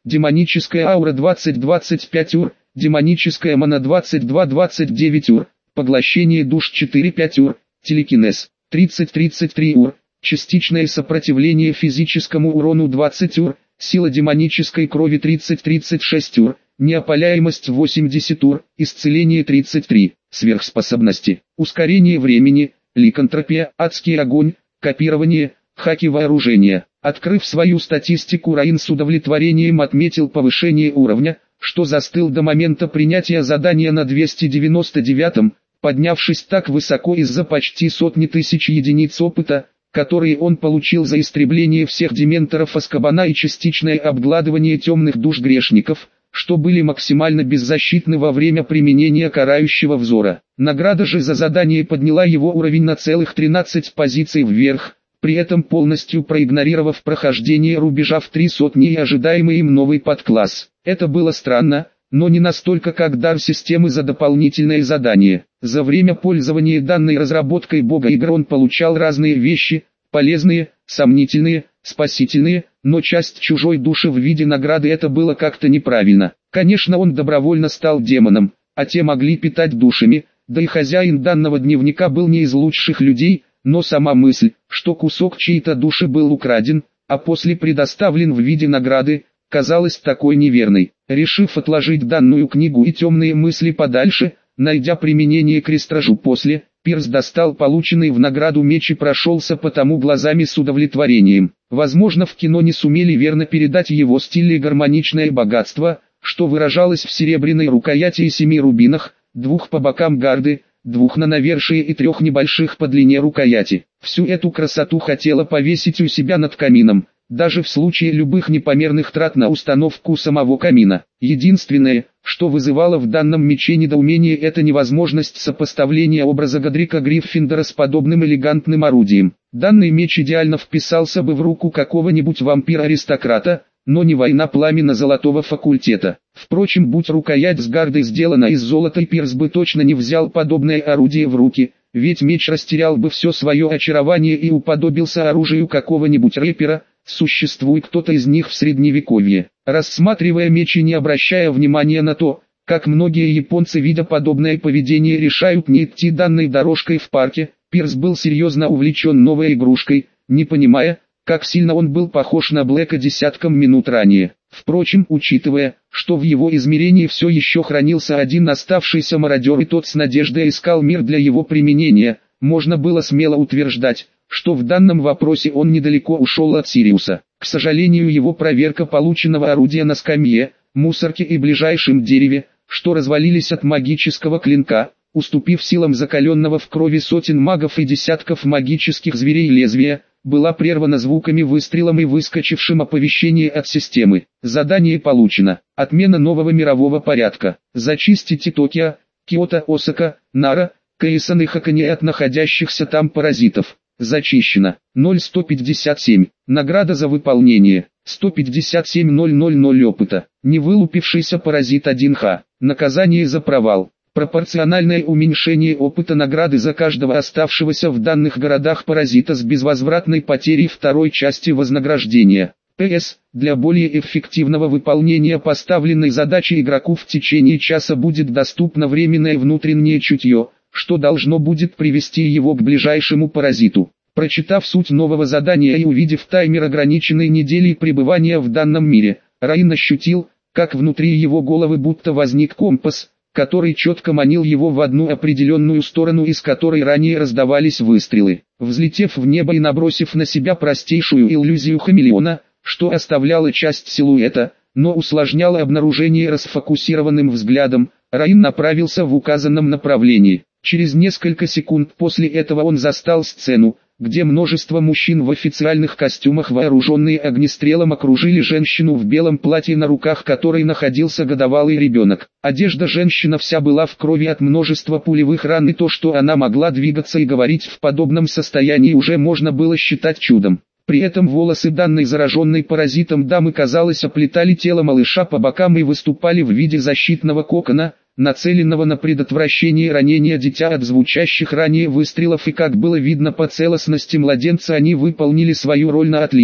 демоническая аура двадцать двадцать пять ур, демоническая мана двадцать два двадцать девять ур, поглощение душ четыре пять ур, телекинез тридцать тридцать три ур, частичное сопротивление физическому урону двадцать ур, сила демонической крови тридцать тридцать шесть ур, неопаляемость восемьдесят ур, исцеление тридцать три, сверхспособности, ускорение времени, ликантропия, адский огонь, копирование, хаки вооружения. Открыв свою статистику, Раин с удовлетворением отметил повышение уровня, что застыл до момента принятия задания на двести девяносто девятом, поднявшись так высоко из-за почти сотни тысяч единиц опыта, которые он получил за истребление всех дементоров Азкабана и частичное обгладывание темных душ грешников, что были максимально беззащитны во время применения карающего взора. Награда же за задание подняла его уровень на целых тринадцать позиций вверх, при этом полностью проигнорировав прохождение рубежа в три сотни и ожидаемый им новый подкласс. Это было странно, но не настолько как дар системы за дополнительное задание. За время пользования данной разработкой бога игр он получал разные вещи, полезные, сомнительные, спасительные, но часть чужой души в виде награды это было как-то неправильно. Конечно, он добровольно стал демоном, а те могли питать душами, да и хозяин данного дневника был не из лучших людей, но сама мысль, что кусок чьей-то души был украден, а после предоставлен в виде награды, казалась такой неверной. Решив отложить данную книгу и темные мысли подальше, найдя применение к рестражу после, Пирс достал полученный в награду меч и прошелся по тому глазами с удовлетворением. Возможно, в кино не сумели верно передать его стиль и гармоничное богатство, что выражалось в серебряной рукояти и семи рубинах, двух по бокам гарды, двух на навершие и трех небольших по длине рукояти. Всю эту красоту хотела повесить у себя над камином, даже в случае любых непомерных трат на установку самого камина. Единственное, что вызывало в данном мече недоумение, это невозможность сопоставления образа Годрика Гриффиндора с подобным элегантным орудием. Данный меч идеально вписался бы в руку какого-нибудь вампира-аристократа, но не война пламена золотого факультета. Впрочем, будь рукоять с гардой сделана из золота, Пирс бы точно не взял подобное орудие в руки, ведь меч растерял бы все свое очарование и уподобился оружию какого-нибудь рэпера, существует кто-то из них в средневековье. Рассматривая меч и не обращая внимания на то, как многие японцы, видя подобное поведение, решают не идти данной дорожкой в парке, Пирс был серьезно увлечен новой игрушкой, не понимая, как сильно он был похож на Блэка десятком минут ранее. Впрочем, учитывая, что в его измерении все еще хранился один оставшийся мародер и тот с надеждой искал мир для его применения, можно было смело утверждать, что в данном вопросе он недалеко ушел от Сириуса. К сожалению, его проверка полученного орудия на скамье, мусорке и ближайшем дереве, что развалились от магического клинка, уступив силам закаленного в крови сотен магов и десятков магических зверей лезвия, была прервана звуками выстрелом и выскочившим оповещение от системы. Задание получено. Отмена нового мирового порядка. Зачистите Токио, Киото, Осака, Нара, Кэйсан и Хоккайдо от находящихся там паразитов. Зачищено. ноль сто пятьдесят семь. Награда за выполнение. сто пятьдесят семь тысяч опыта. Невылупившийся паразит один ха. Наказание за провал. Пропорциональное уменьшение опыта награды за каждого оставшегося в данных городах паразита с безвозвратной потерей второй части вознаграждения. П С. Для более эффективного выполнения поставленной задачи игроку в течение часа будет доступно временное внутреннее чутье, что должно будет привести его к ближайшему паразиту. Прочитав суть нового задания и увидев таймер ограниченной неделей пребывания в данном мире, Раин ощутил, как внутри его головы будто возник компас, который четко манил его в одну определенную сторону, из которой ранее раздавались выстрелы. Взлетев в небо и набросив на себя простейшую иллюзию хамелеона, что оставляла часть силуэта, но усложняло обнаружение расфокусированным взглядом, Раин направился в указанном направлении. Через несколько секунд после этого он застал сцену, где множество мужчин в официальных костюмах, вооруженные огнестрелом, окружили женщину в белом платье, на руках которой находился годовалый ребенок. Одежда женщины вся была в крови от множества пулевых ран, и то, что она могла двигаться и говорить в подобном состоянии, уже можно было считать чудом. При этом волосы данной зараженной паразитом дамы, казалось, оплетали тело малыша по бокам и выступали в виде защитного кокона, нацеленного на предотвращение ранения дитя от звучащих ранее выстрелов, и как было видно по целостности младенца, они выполнили свою роль на отлично.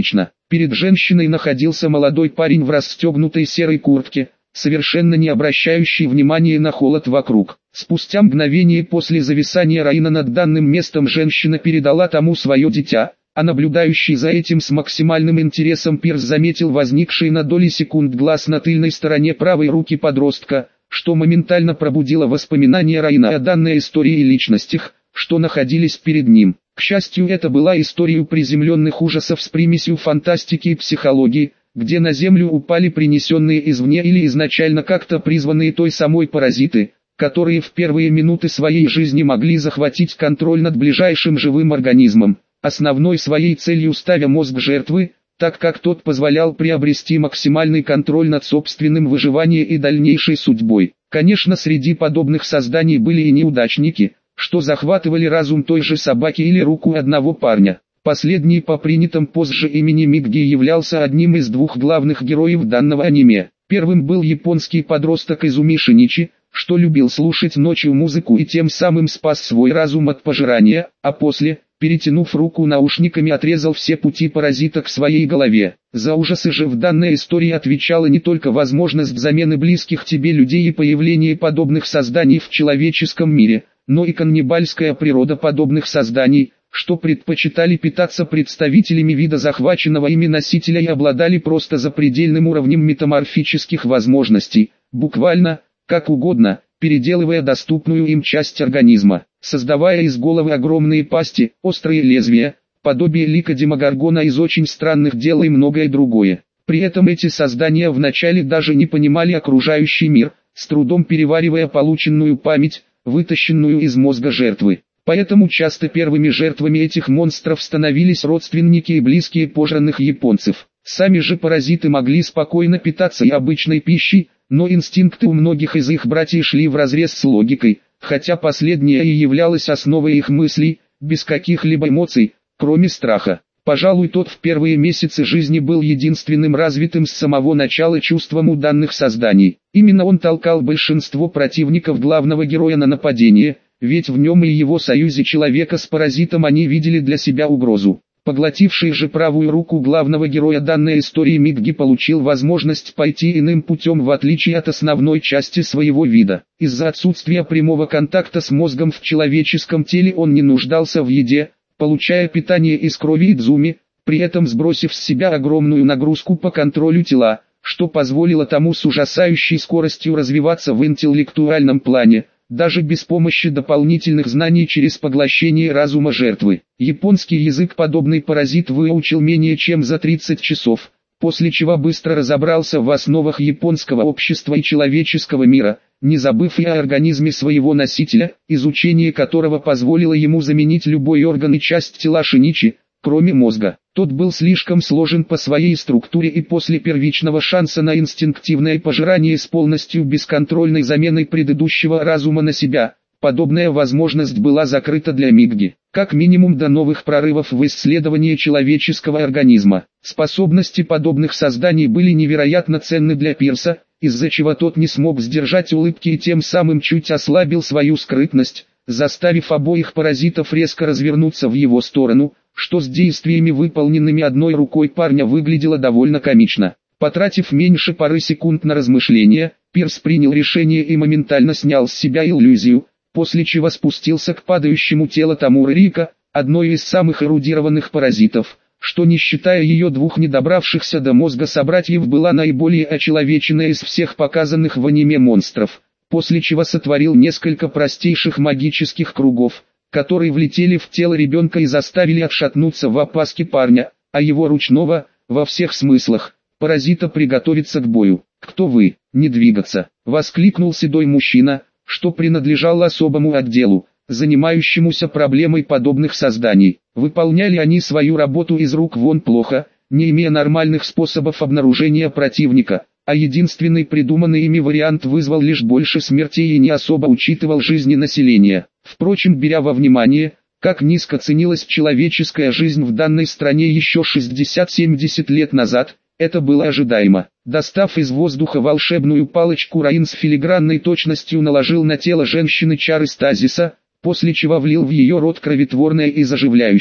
Перед женщиной находился молодой парень в расстегнутой серой куртке, совершенно не обращающий внимания на холод вокруг. Спустя мгновение после зависания Раина над данным местом женщина передала тому свое дитя, а наблюдающий за этим с максимальным интересом Пирс заметил возникший на доли секунд глаз на тыльной стороне правой руки подростка, что моментально пробудило воспоминания Раина о данной истории и личностях, что находились перед ним. К счастью, это была история приземленных ужасов с примесью фантастики и психологии, где на землю упали принесенные извне или изначально как-то призванные той самой паразиты, которые в первые минуты своей жизни могли захватить контроль над ближайшим живым организмом, основной своей целью ставя мозг жертвы, так как тот позволял приобрести максимальный контроль над собственным выживанием и дальнейшей судьбой. Конечно, среди подобных созданий были и неудачники, что захватывали разум той же собаки или руку одного парня. Последний по принятым позже имени Мигги являлся одним из двух главных героев данного аниме. Первым был японский подросток Изуми Шиничи, что любил слушать ночью музыку и тем самым спас свой разум от пожирания, а после, перетянув руку наушниками, отрезал все пути паразита к своей голове. За ужасы же в данной истории отвечала не только возможность замены близких тебе людей и появления подобных созданий в человеческом мире, но и каннибальская природа подобных созданий, что предпочитали питаться представителями вида захваченного ими носителя и обладали просто запредельным уровнем метаморфических возможностей, буквально, как угодно, переделывая доступную им часть организма, создавая из головы огромные пасти, острые лезвия, подобие лика Демогоргона из «Очень странных дел» и многое другое. При этом эти создания вначале даже не понимали окружающий мир, с трудом переваривая полученную память, вытащенную из мозга жертвы. Поэтому часто первыми жертвами этих монстров становились родственники и близкие пожранных японцев. Сами же паразиты могли спокойно питаться и обычной пищей, но инстинкты у многих из их братьев шли вразрез с логикой, хотя последняя и являлась основой их мыслей, без каких-либо эмоций, кроме страха. Пожалуй, тот в первые месяцы жизни был единственным развитым с самого начала чувством у данных созданий. Именно он толкал большинство противников главного героя на нападение, ведь в нем и его союзе человека с паразитом они видели для себя угрозу. Поглотивший же правую руку главного героя данной истории Мигги получил возможность пойти иным путем в отличие от основной части своего вида. Из-за отсутствия прямого контакта с мозгом в человеческом теле он не нуждался в еде, получая питание из крови Идзуми, при этом сбросив с себя огромную нагрузку по контролю тела, что позволило тому с ужасающей скоростью развиваться в интеллектуальном плане, даже без помощи дополнительных знаний через поглощение разума жертвы. Японский язык подобный паразит выучил менее чем за тридцать часов, после чего быстро разобрался в основах японского общества и человеческого мира, не забыв и о организме своего носителя, изучение которого позволило ему заменить любой орган и часть тела Шиничи, кроме мозга. Тот был слишком сложен по своей структуре и после первичного шанса на инстинктивное пожирание с полностью бесконтрольной заменой предыдущего разума на себя, подобная возможность была закрыта для Мигги, как минимум до новых прорывов в исследовании человеческого организма. Способности подобных созданий были невероятно ценны для Пирса, из-за чего тот не смог сдержать улыбки и тем самым чуть ослабил свою скрытность, заставив обоих паразитов резко развернуться в его сторону, что с действиями, выполненными одной рукой парня, выглядело довольно комично. Потратив меньше пары секунд на размышления, Пирс принял решение и моментально снял с себя иллюзию, после чего спустился к падающему телу Тамуры Рика, одной из самых эрудированных паразитов, что не считая ее двух недобравшихся до мозга собратьев была наиболее очеловеченная из всех показанных в аниме монстров, после чего сотворил несколько простейших магических кругов, которые влетели в тело ребенка и заставили отшатнуться в опаске парня, а его ручного, во всех смыслах, паразита приготовиться к бою. «Кто вы? Не двигаться!» — воскликнул седой мужчина, что принадлежал особому отделу, занимающемуся проблемой подобных созданий. Выполняли они свою работу из рук вон плохо, не имея нормальных способов обнаружения противника, а единственный придуманный ими вариант вызвал лишь больше смертей и не особо учитывал жизни населения. Впрочем, беря во внимание, как низко ценилась человеческая жизнь в данной стране еще шестьдесят-семьдесят лет назад, это было ожидаемо. Достав из воздуха волшебную палочку, Раин с филигранной точностью наложил на тело женщины чары стазиса, после чего влил в ее рот кровотворное и заживляющее.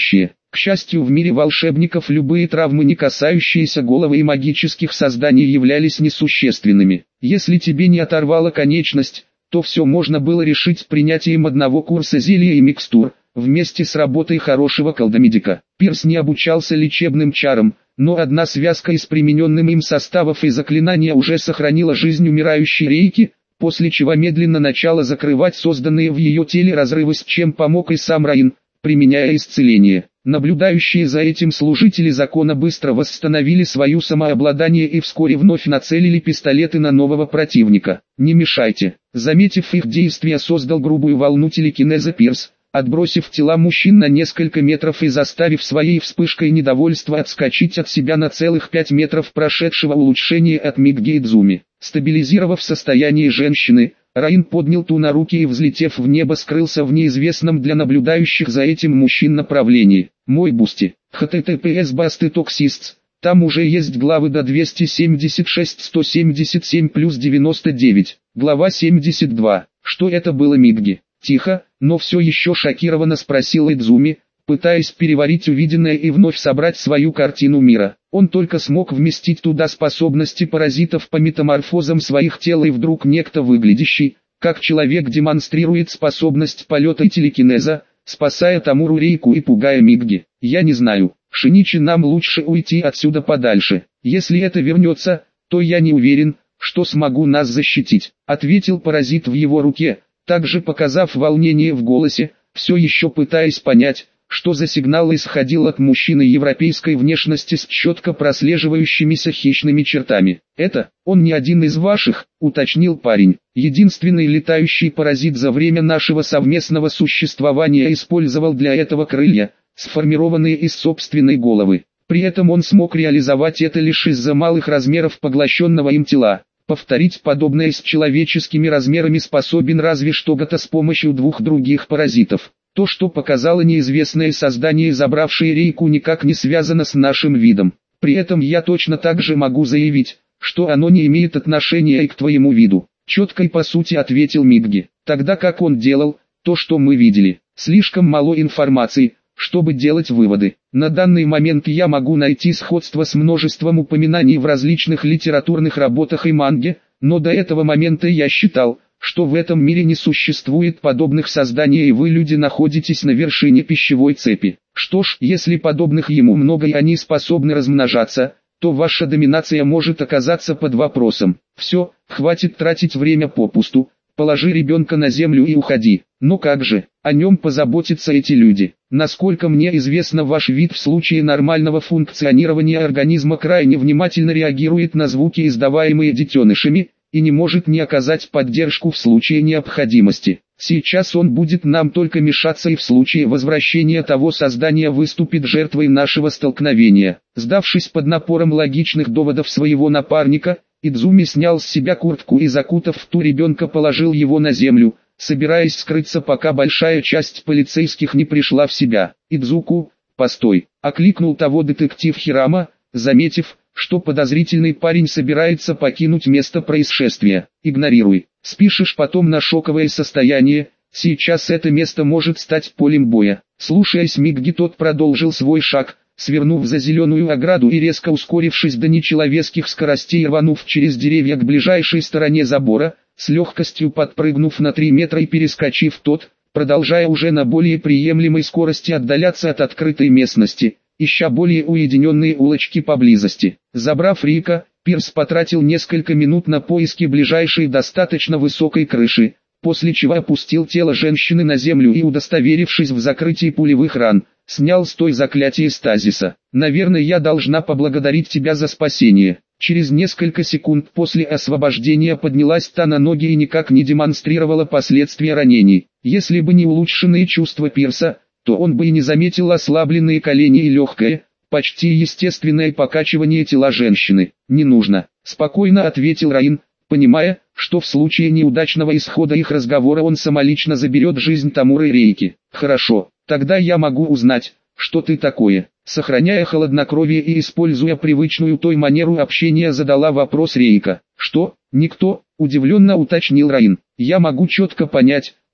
К счастью, в мире волшебников любые травмы, не касающиеся головы и магических созданий, являлись несущественными. Если тебе не оторвала конечность, то все можно было решить принятием одного курса зелья и микстур, вместе с работой хорошего колдомедика. Пирс не обучался лечебным чарам, но одна связка из примененным им составов и заклинания уже сохранила жизнь умирающей Рейки, после чего медленно начала закрывать созданные в ее теле разрывы, с чем помог и сам Раин, применяя исцеление. Наблюдающие за этим служители закона быстро восстановили свое самообладание и вскоре вновь нацелили пистолеты на нового противника. «Не мешайте!» Заметив их действия, создал грубую волну телекинеза Пирс, отбросив тела мужчин на несколько метров и заставив своей вспышкой недовольства отскочить от себя на целых пять метров, прошедшего улучшения от Мигги Идзуми. Стабилизировав состояние женщины, Раин поднял ту на руки и, взлетев в небо, скрылся в неизвестном для наблюдающих за этим мужчин направлении. Мой бусти. эйч ти ти пи эс басты токсистс. Там уже есть главы до двести семьдесят шесть сто семьдесят семь плюс девяносто девять. Глава семьдесят два. Что это было, Мигги? Тихо, но все еще шокированно спросил Идзуми, пытаясь переварить увиденное и вновь собрать свою картину мира. Он только смог вместить туда способности паразитов по метаморфозам своих тел, и вдруг некто, выглядящий как человек, демонстрирует способность полета и телекинеза, спасая Тамуру Рейку и пугая Мигги. «Я не знаю, Шиничи, нам лучше уйти отсюда подальше. Если это вернется, то я не уверен, что смогу нас защитить», — ответил паразит в его руке, также показав волнение в голосе, все еще пытаясь понять, что за сигнал исходил от мужчины европейской внешности с четко прослеживающимися хищными чертами. «Это, он не один из ваших», — уточнил парень. «Единственный летающий паразит за время нашего совместного существования использовал для этого крылья, сформированные из собственной головы. При этом он смог реализовать это лишь из-за малых размеров поглощенного им тела. Повторить подобное с человеческими размерами способен разве что Гата с помощью двух других паразитов. То, что показало неизвестное создание, забравшее Рейку, никак не связано с нашим видом. При этом я точно так же могу заявить, что оно не имеет отношения и к твоему виду», — четко и по сути ответил Мигги. «Тогда как он делал то, что мы видели? Слишком мало информации, чтобы делать выводы. На данный момент я могу найти сходство с множеством упоминаний в различных литературных работах и манге, но до этого момента я считал, что в этом мире не существует подобных созданий, и вы, люди, находитесь на вершине пищевой цепи. Что ж, если подобных ему много и они способны размножаться, то ваша доминация может оказаться под вопросом. Все, хватит тратить время попусту, положи ребенка на землю и уходи». «Но как же, о нем позаботятся эти люди? Насколько мне известно, ваш вид в случае нормального функционирования организма крайне внимательно реагирует на звуки, издаваемые детенышами, и не может не оказать поддержку в случае необходимости. Сейчас он будет нам только мешаться, и в случае возвращения того создания выступит жертвой нашего столкновения». Сдавшись под напором логичных доводов своего напарника, Идзуми снял с себя куртку и, закутав в ту ребенка, положил его на землю, собираясь скрыться, пока большая часть полицейских не пришла в себя. «Идзуку, постой!» — окликнул того детектив Хирама, заметив, что подозрительный парень собирается покинуть место происшествия. «Игнорируй. Спишешь потом на шоковое состояние, сейчас это место может стать полем боя». Слушаясь Мигги, тот продолжил свой шаг, свернув за зеленую ограду и, резко ускорившись до нечеловеческих скоростей, рванув через деревья к ближайшей стороне забора, с легкостью подпрыгнув на три метра и перескочив тот, продолжая уже на более приемлемой скорости отдаляться от открытой местности, ища более уединенные улочки поблизости. Забрав Рика, Пирс потратил несколько минут на поиски ближайшей достаточно высокой крыши, после чего опустил тело женщины на землю и, удостоверившись в закрытии пулевых ран, снял с той заклятие стазиса. «Наверное, я должна поблагодарить тебя за спасение». Через несколько секунд после освобождения поднялась та на ноги и никак не демонстрировала последствия ранений. Если бы не улучшенные чувства Пирса, то он бы и не заметил ослабленные колени и легкое, почти естественное покачивание тела женщины. «Не нужно», — спокойно ответил Раин, понимая, что в случае неудачного исхода их разговора он самолично заберет жизнь Тамуры Рейки. «Хорошо, тогда я могу узнать, что ты такое?» Сохраняя хладнокровие и используя привычную той манеру общения, задала вопрос Рейка. «Что? Никто?» — удивленно уточнил Раин. «Я могу четко понять,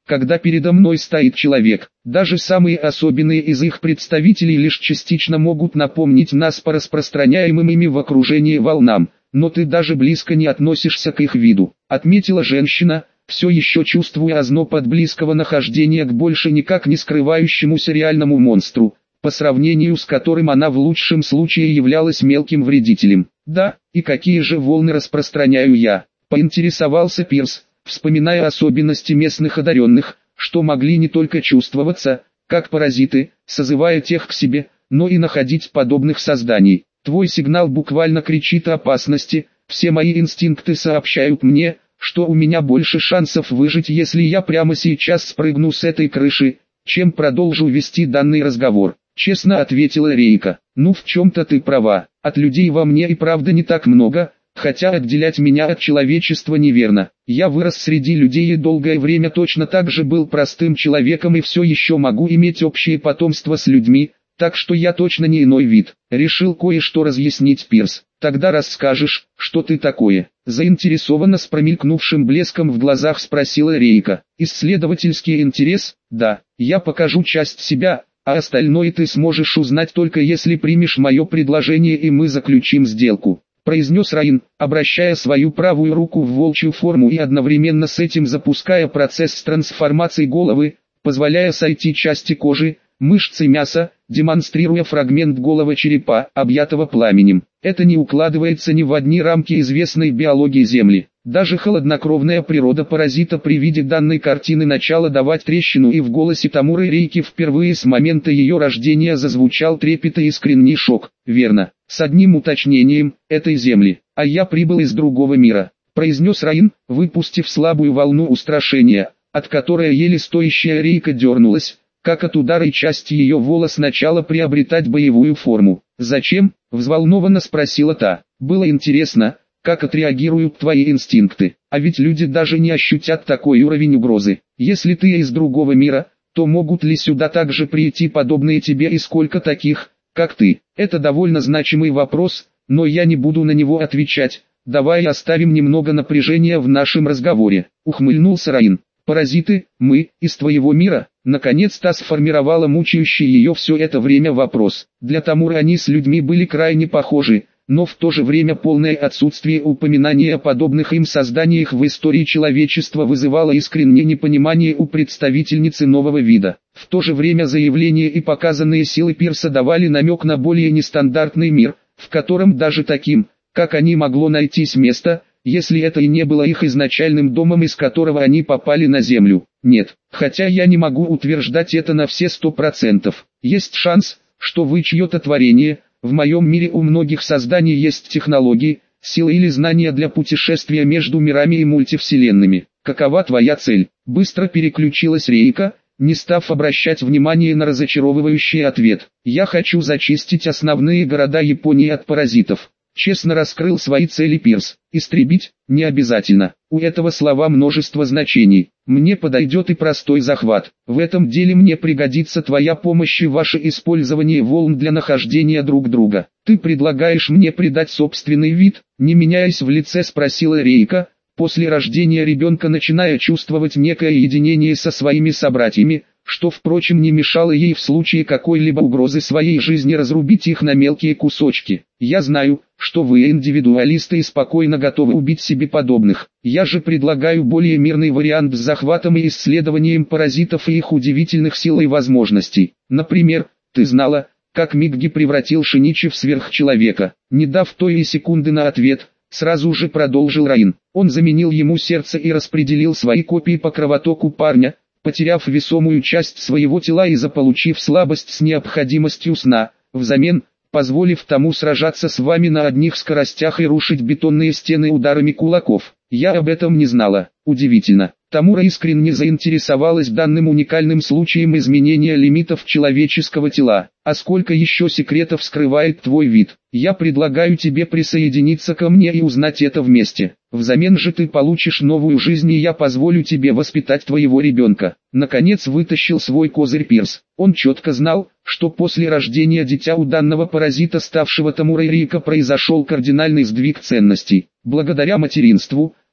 когда передо мной стоит человек. Даже самые особенные из их представителей лишь частично могут напомнить нас по распространяемым ими в окружении волнам, но ты даже близко не относишься к их виду», — отметила женщина, все еще чувствуя озноб от близкого нахождения к больше никак не скрывающемуся реальному монстру, по сравнению с которым она в лучшем случае являлась мелким вредителем. «Да, и какие же волны распространяю я?» — поинтересовался Пирс, вспоминая особенности местных одаренных, что могли не только чувствоваться, как паразиты, созывая тех к себе, но и находить подобных созданий. «Твой сигнал буквально кричит о опасности, все мои инстинкты сообщают мне, что у меня больше шансов выжить, если я прямо сейчас спрыгну с этой крыши, чем продолжу вести данный разговор», — честно ответила Рейка. «Ну, в чем-то ты права, от людей во мне и правда не так много, хотя отделять меня от человечества неверно. Я вырос среди людей и долгое время точно так же был простым человеком и все еще могу иметь общее потомство с людьми, так что я точно не иной вид», — решил кое-что разъяснить Пирс. «Тогда расскажешь, что ты такое?» — заинтересованно с промелькнувшим блеском в глазах спросила Рейка. «Исследовательский интерес? Да, я покажу часть себя, а остальное ты сможешь узнать только если примешь мое предложение и мы заключим сделку», — произнес Раин, обращая свою правую руку в волчью форму и одновременно с этим запуская процесс трансформации головы, позволяя сойти части кожи, мышцы, мяса, демонстрируя фрагмент головы черепа, объятого пламенем. Это не укладывается ни в одни рамки известной биологии Земли. Даже холоднокровная природа паразита при виде данной картины начала давать трещину, и в голосе Тамуры Рейки впервые с момента ее рождения зазвучал трепет и искренний шок. «Верно, с одним уточнением, этой Земли, а я прибыл из другого мира», — произнес Раин, выпустив слабую волну устрашения, от которой еле стоящая Рейка дернулась, как от удара, и части ее волос начала приобретать боевую форму. «Зачем?» — взволнованно спросила та. «Было интересно, как отреагируют твои инстинкты, а ведь люди даже не ощутят такой уровень угрозы. Если ты из другого мира, то могут ли сюда также прийти подобные тебе и сколько таких, как ты?» Это довольно значимый вопрос, но я не буду на него отвечать. Давай оставим немного напряжения в нашем разговоре, ухмыльнулся Раин. «Паразиты, мы, из твоего мира?» Наконец-то сформировала мучающий ее все это время вопрос. Для Тамуры они с людьми были крайне похожи, но в то же время полное отсутствие упоминания о подобных им созданиях в истории человечества вызывало искреннее непонимание у представительницы нового вида. В то же время заявления и показанные силы Пирса давали намек на более нестандартный мир, в котором даже таким, как они, могло найтись место, если это и не было их изначальным домом, из которого они попали на Землю. Нет, хотя я не могу утверждать это на все сто процентов. Есть шанс, что вы чье-то творение. В моем мире у многих созданий есть технологии, силы или знания для путешествия между мирами и мультивселенными. Какова твоя цель?» Быстро переключилась Рейка, не став обращать внимание на разочаровывающий ответ. «Я хочу зачистить основные города Японии от паразитов», — честно раскрыл свои цели Пирс. «Истребить? Не обязательно. У этого слова множество значений. Мне подойдет и простой захват. В этом деле мне пригодится твоя помощь и ваше использование волн для нахождения друг друга. Ты предлагаешь мне придать собственный вид?» Не меняясь в лице, спросила Рейка, после рождения ребенка начиная чувствовать некое единение со своими собратьями, что, впрочем, не мешало ей в случае какой-либо угрозы своей жизни разрубить их на мелкие кусочки. «Я знаю, что вы индивидуалисты и спокойно готовы убить себе подобных. Я же предлагаю более мирный вариант с захватом и исследованием паразитов и их удивительных сил и возможностей. Например, ты знала, как Мигги превратил Шиничи в сверхчеловека?» Не дав той и секунды на ответ, сразу же продолжил Раин. Он заменил ему сердце и распределил свои копии по кровотоку парня, потеряв весомую часть своего тела и заполучив слабость с необходимостью сна, взамен, позволив тому сражаться с вами на одних скоростях и рушить бетонные стены ударами кулаков. Я об этом не знала. Удивительно. Тамура искренне заинтересовалась данным уникальным случаем изменения лимитов человеческого тела. «А сколько еще секретов скрывает твой вид? Я предлагаю тебе присоединиться ко мне и узнать это вместе. Взамен же ты получишь новую жизнь, и я позволю тебе воспитать твоего ребенка». Наконец вытащил свой козырь Пирс. Он четко знал, что после рождения дитя у данного паразита, ставшего Тамурой Рейка, произошел кардинальный сдвиг ценностей. Благодаря материнству,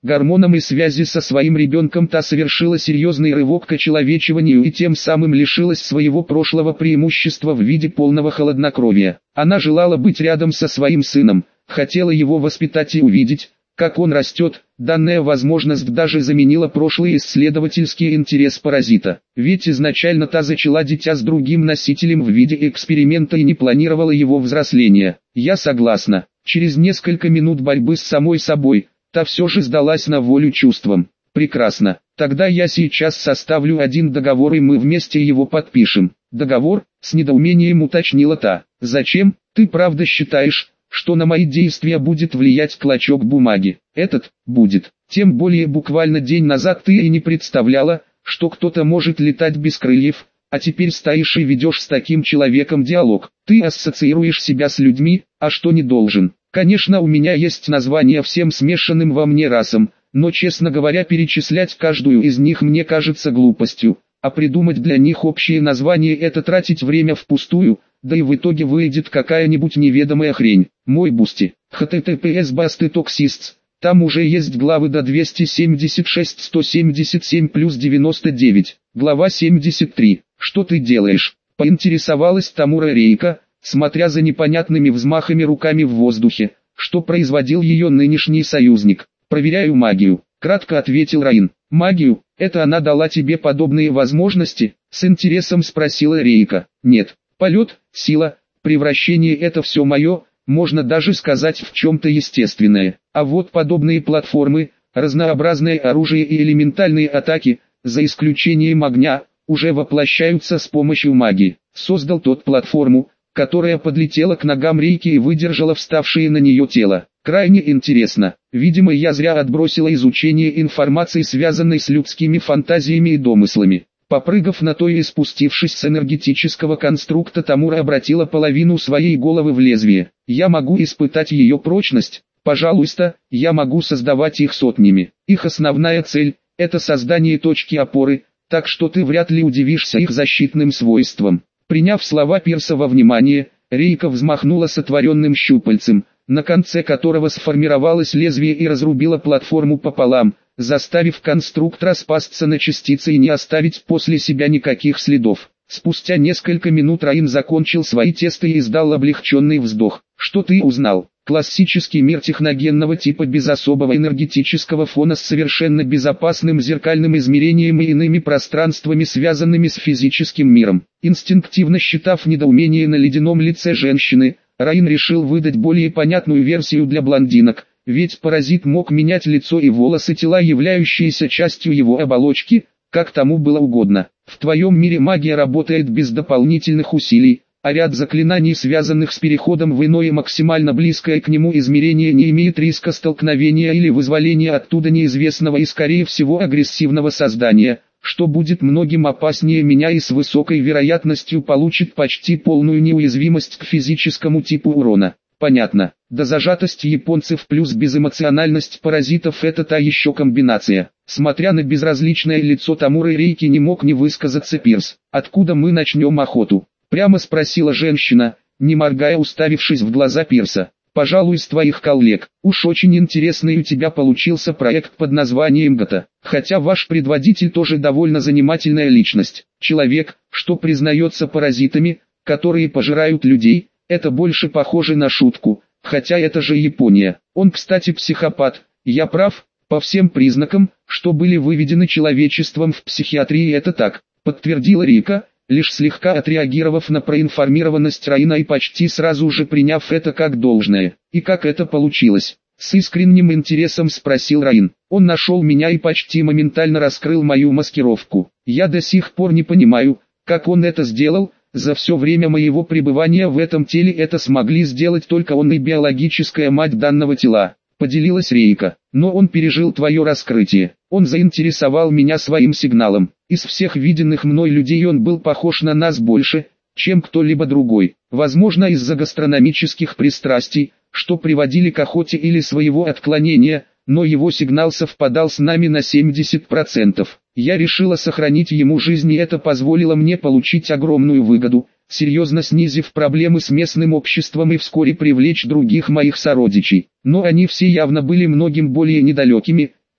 гормонам и связи со своим ребенком та совершила серьезный рывок к очеловечиванию и тем самым лишилась своего прошлого преимущества в виде полного холоднокровия. Она желала быть рядом со своим сыном, хотела его воспитать и увидеть, как он растет. Данная возможность даже заменила прошлый исследовательский интерес паразита. Ведь изначально та зачала дитя с другим носителем в виде эксперимента и не планировала его взросления. Я согласна. Через несколько минут борьбы с самой собой, та все же сдалась на волю чувствам. Прекрасно. Тогда я сейчас составлю один договор и мы вместе его подпишем. Договор? С недоумением уточнила та. Зачем? Ты правда считаешь, что на мои действия будет влиять клочок бумаги? Этот, будет. Тем более буквально день назад ты и не представляла, что кто-то может летать без крыльев, а теперь стоишь и ведешь с таким человеком диалог. Ты ассоциируешь себя с людьми, а что не должен. Конечно, у меня есть название всем смешанным во мне расам, но честно говоря перечислять каждую из них мне кажется глупостью, а придумать для них общее название это тратить время впустую, да и в итоге выйдет какая-нибудь неведомая хрень. Мой бусти, эйч ти ти пи эс басты токсиsts, там уже есть главы до двести семьдесят шесть сто семьдесят семь плюс девяносто девять, глава семьдесят три. Что ты делаешь? Поинтересовалась Тамура Рейка, смотря за непонятными взмахами руками в воздухе, что производил ее нынешний союзник. Проверяю магию, кратко ответил Раин. Магию? Это она дала тебе подобные возможности? С интересом спросила Рейка. Нет. Полет, сила, превращение – это все мое, можно даже сказать в чем-то естественное. А вот подобные платформы, разнообразное оружие и элементальные атаки, за исключением огня, уже воплощаются с помощью магии. Создал тот платформу, которая подлетела к ногам Рейки и выдержала вставшее на нее тело. Крайне интересно. Видимо, я зря отбросила изучение информации, связанной с людскими фантазиями и домыслами. Попрыгав на то и спустившись с энергетического конструкта, Тамура обратила половину своей головы в лезвие. Я могу испытать ее прочность? Пожалуйста, я могу создавать их сотнями. Их основная цель – это создание точки опоры, так что ты вряд ли удивишься их защитным свойствам. Приняв слова Пирса во внимание, Рейка взмахнула сотворенным щупальцем, на конце которого сформировалось лезвие и разрубила платформу пополам, заставив конструкт распасться на частицы и не оставить после себя никаких следов. Спустя несколько минут Раин закончил свои тесты и издал облегченный вздох. Что ты узнал? Классический мир техногенного типа без особого энергетического фона с совершенно безопасным зеркальным измерением и иными пространствами, связанными с физическим миром. Инстинктивно считав недоумение на ледяном лице женщины, Раин решил выдать более понятную версию для блондинок, ведь паразит мог менять лицо и волосы тела, являющиеся частью его оболочки, как тому было угодно. В твоем мире магия работает без дополнительных усилий, а ряд заклинаний, связанных с переходом в иное максимально близкое к нему измерение, не имеет риска столкновения или вызволения оттуда неизвестного и скорее всего агрессивного создания, что будет многим опаснее меня и с высокой вероятностью получит почти полную неуязвимость к физическому типу урона. Понятно. Да зажатость японцев плюс безэмоциональность паразитов – это та еще комбинация. Смотря на безразличное лицо Тамуры Рейки, не мог не высказаться Пирс. Откуда мы начнем охоту? Прямо спросила женщина, не моргая, уставившись в глаза Пирса. Пожалуй, с твоих коллег. Уж очень интересный у тебя получился проект под названием ГАТА. Хотя ваш предводитель тоже довольно занимательная личность. Человек, что признается паразитами, которые пожирают людей, это больше похоже на шутку. Хотя это же Япония. Он, кстати, психопат. Я прав? По всем признакам, что были выведены человечеством в психиатрии, это так, подтвердила Рика, лишь слегка отреагировав на проинформированность Раина и почти сразу же приняв это как должное. И как это получилось? С искренним интересом спросил Раин. Он нашел меня и почти моментально раскрыл мою маскировку. Я до сих пор не понимаю, как он это сделал. За все время моего пребывания в этом теле это смогли сделать только он и биологическая мать данного тела, поделилась Рейка. Но он пережил твое раскрытие. Он заинтересовал меня своим сигналом. Из всех виденных мной людей он был похож на нас больше, чем кто-либо другой. Возможно, из-за гастрономических пристрастий, что приводили к охоте или своего отклонения, но его сигнал совпадал с нами на семьдесят процентов. Я решила сохранить ему жизнь, и это позволило мне получить огромную выгоду, серьезно снизив проблемы с местным обществом и вскоре привлечь других моих сородичей. Но они все явно были многим более недалекими,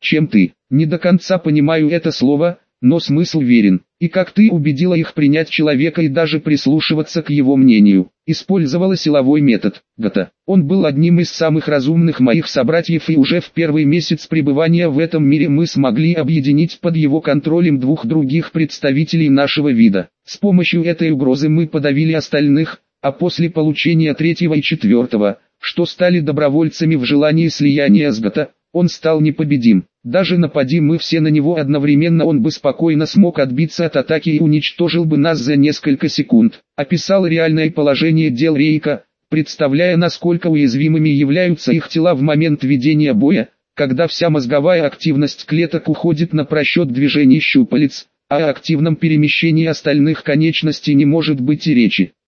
чем ты. Не до конца понимаю это слово, но смысл верен. И как ты убедила их принять человека и даже прислушиваться к его мнению. Использовала силовой метод. Гата. Он был одним из самых разумных моих собратьев, и уже в первый месяц пребывания в этом мире мы смогли объединить под его контролем двух других представителей нашего вида. С помощью этой угрозы мы подавили остальных, а после получения третьего и четвертого, что стали добровольцами в желании слияния с Гата, он стал непобедим. Даже напади мы все на него одновременно, он бы спокойно смог отбиться от атаки и уничтожил бы нас за несколько секунд. Описал реальное положение дел Рейка, представляя, насколько уязвимыми являются их тела в момент ведения боя, когда вся мозговая активность клеток уходит на просчет движений щупалец, а о активном перемещении остальных конечностей не может быть и речи.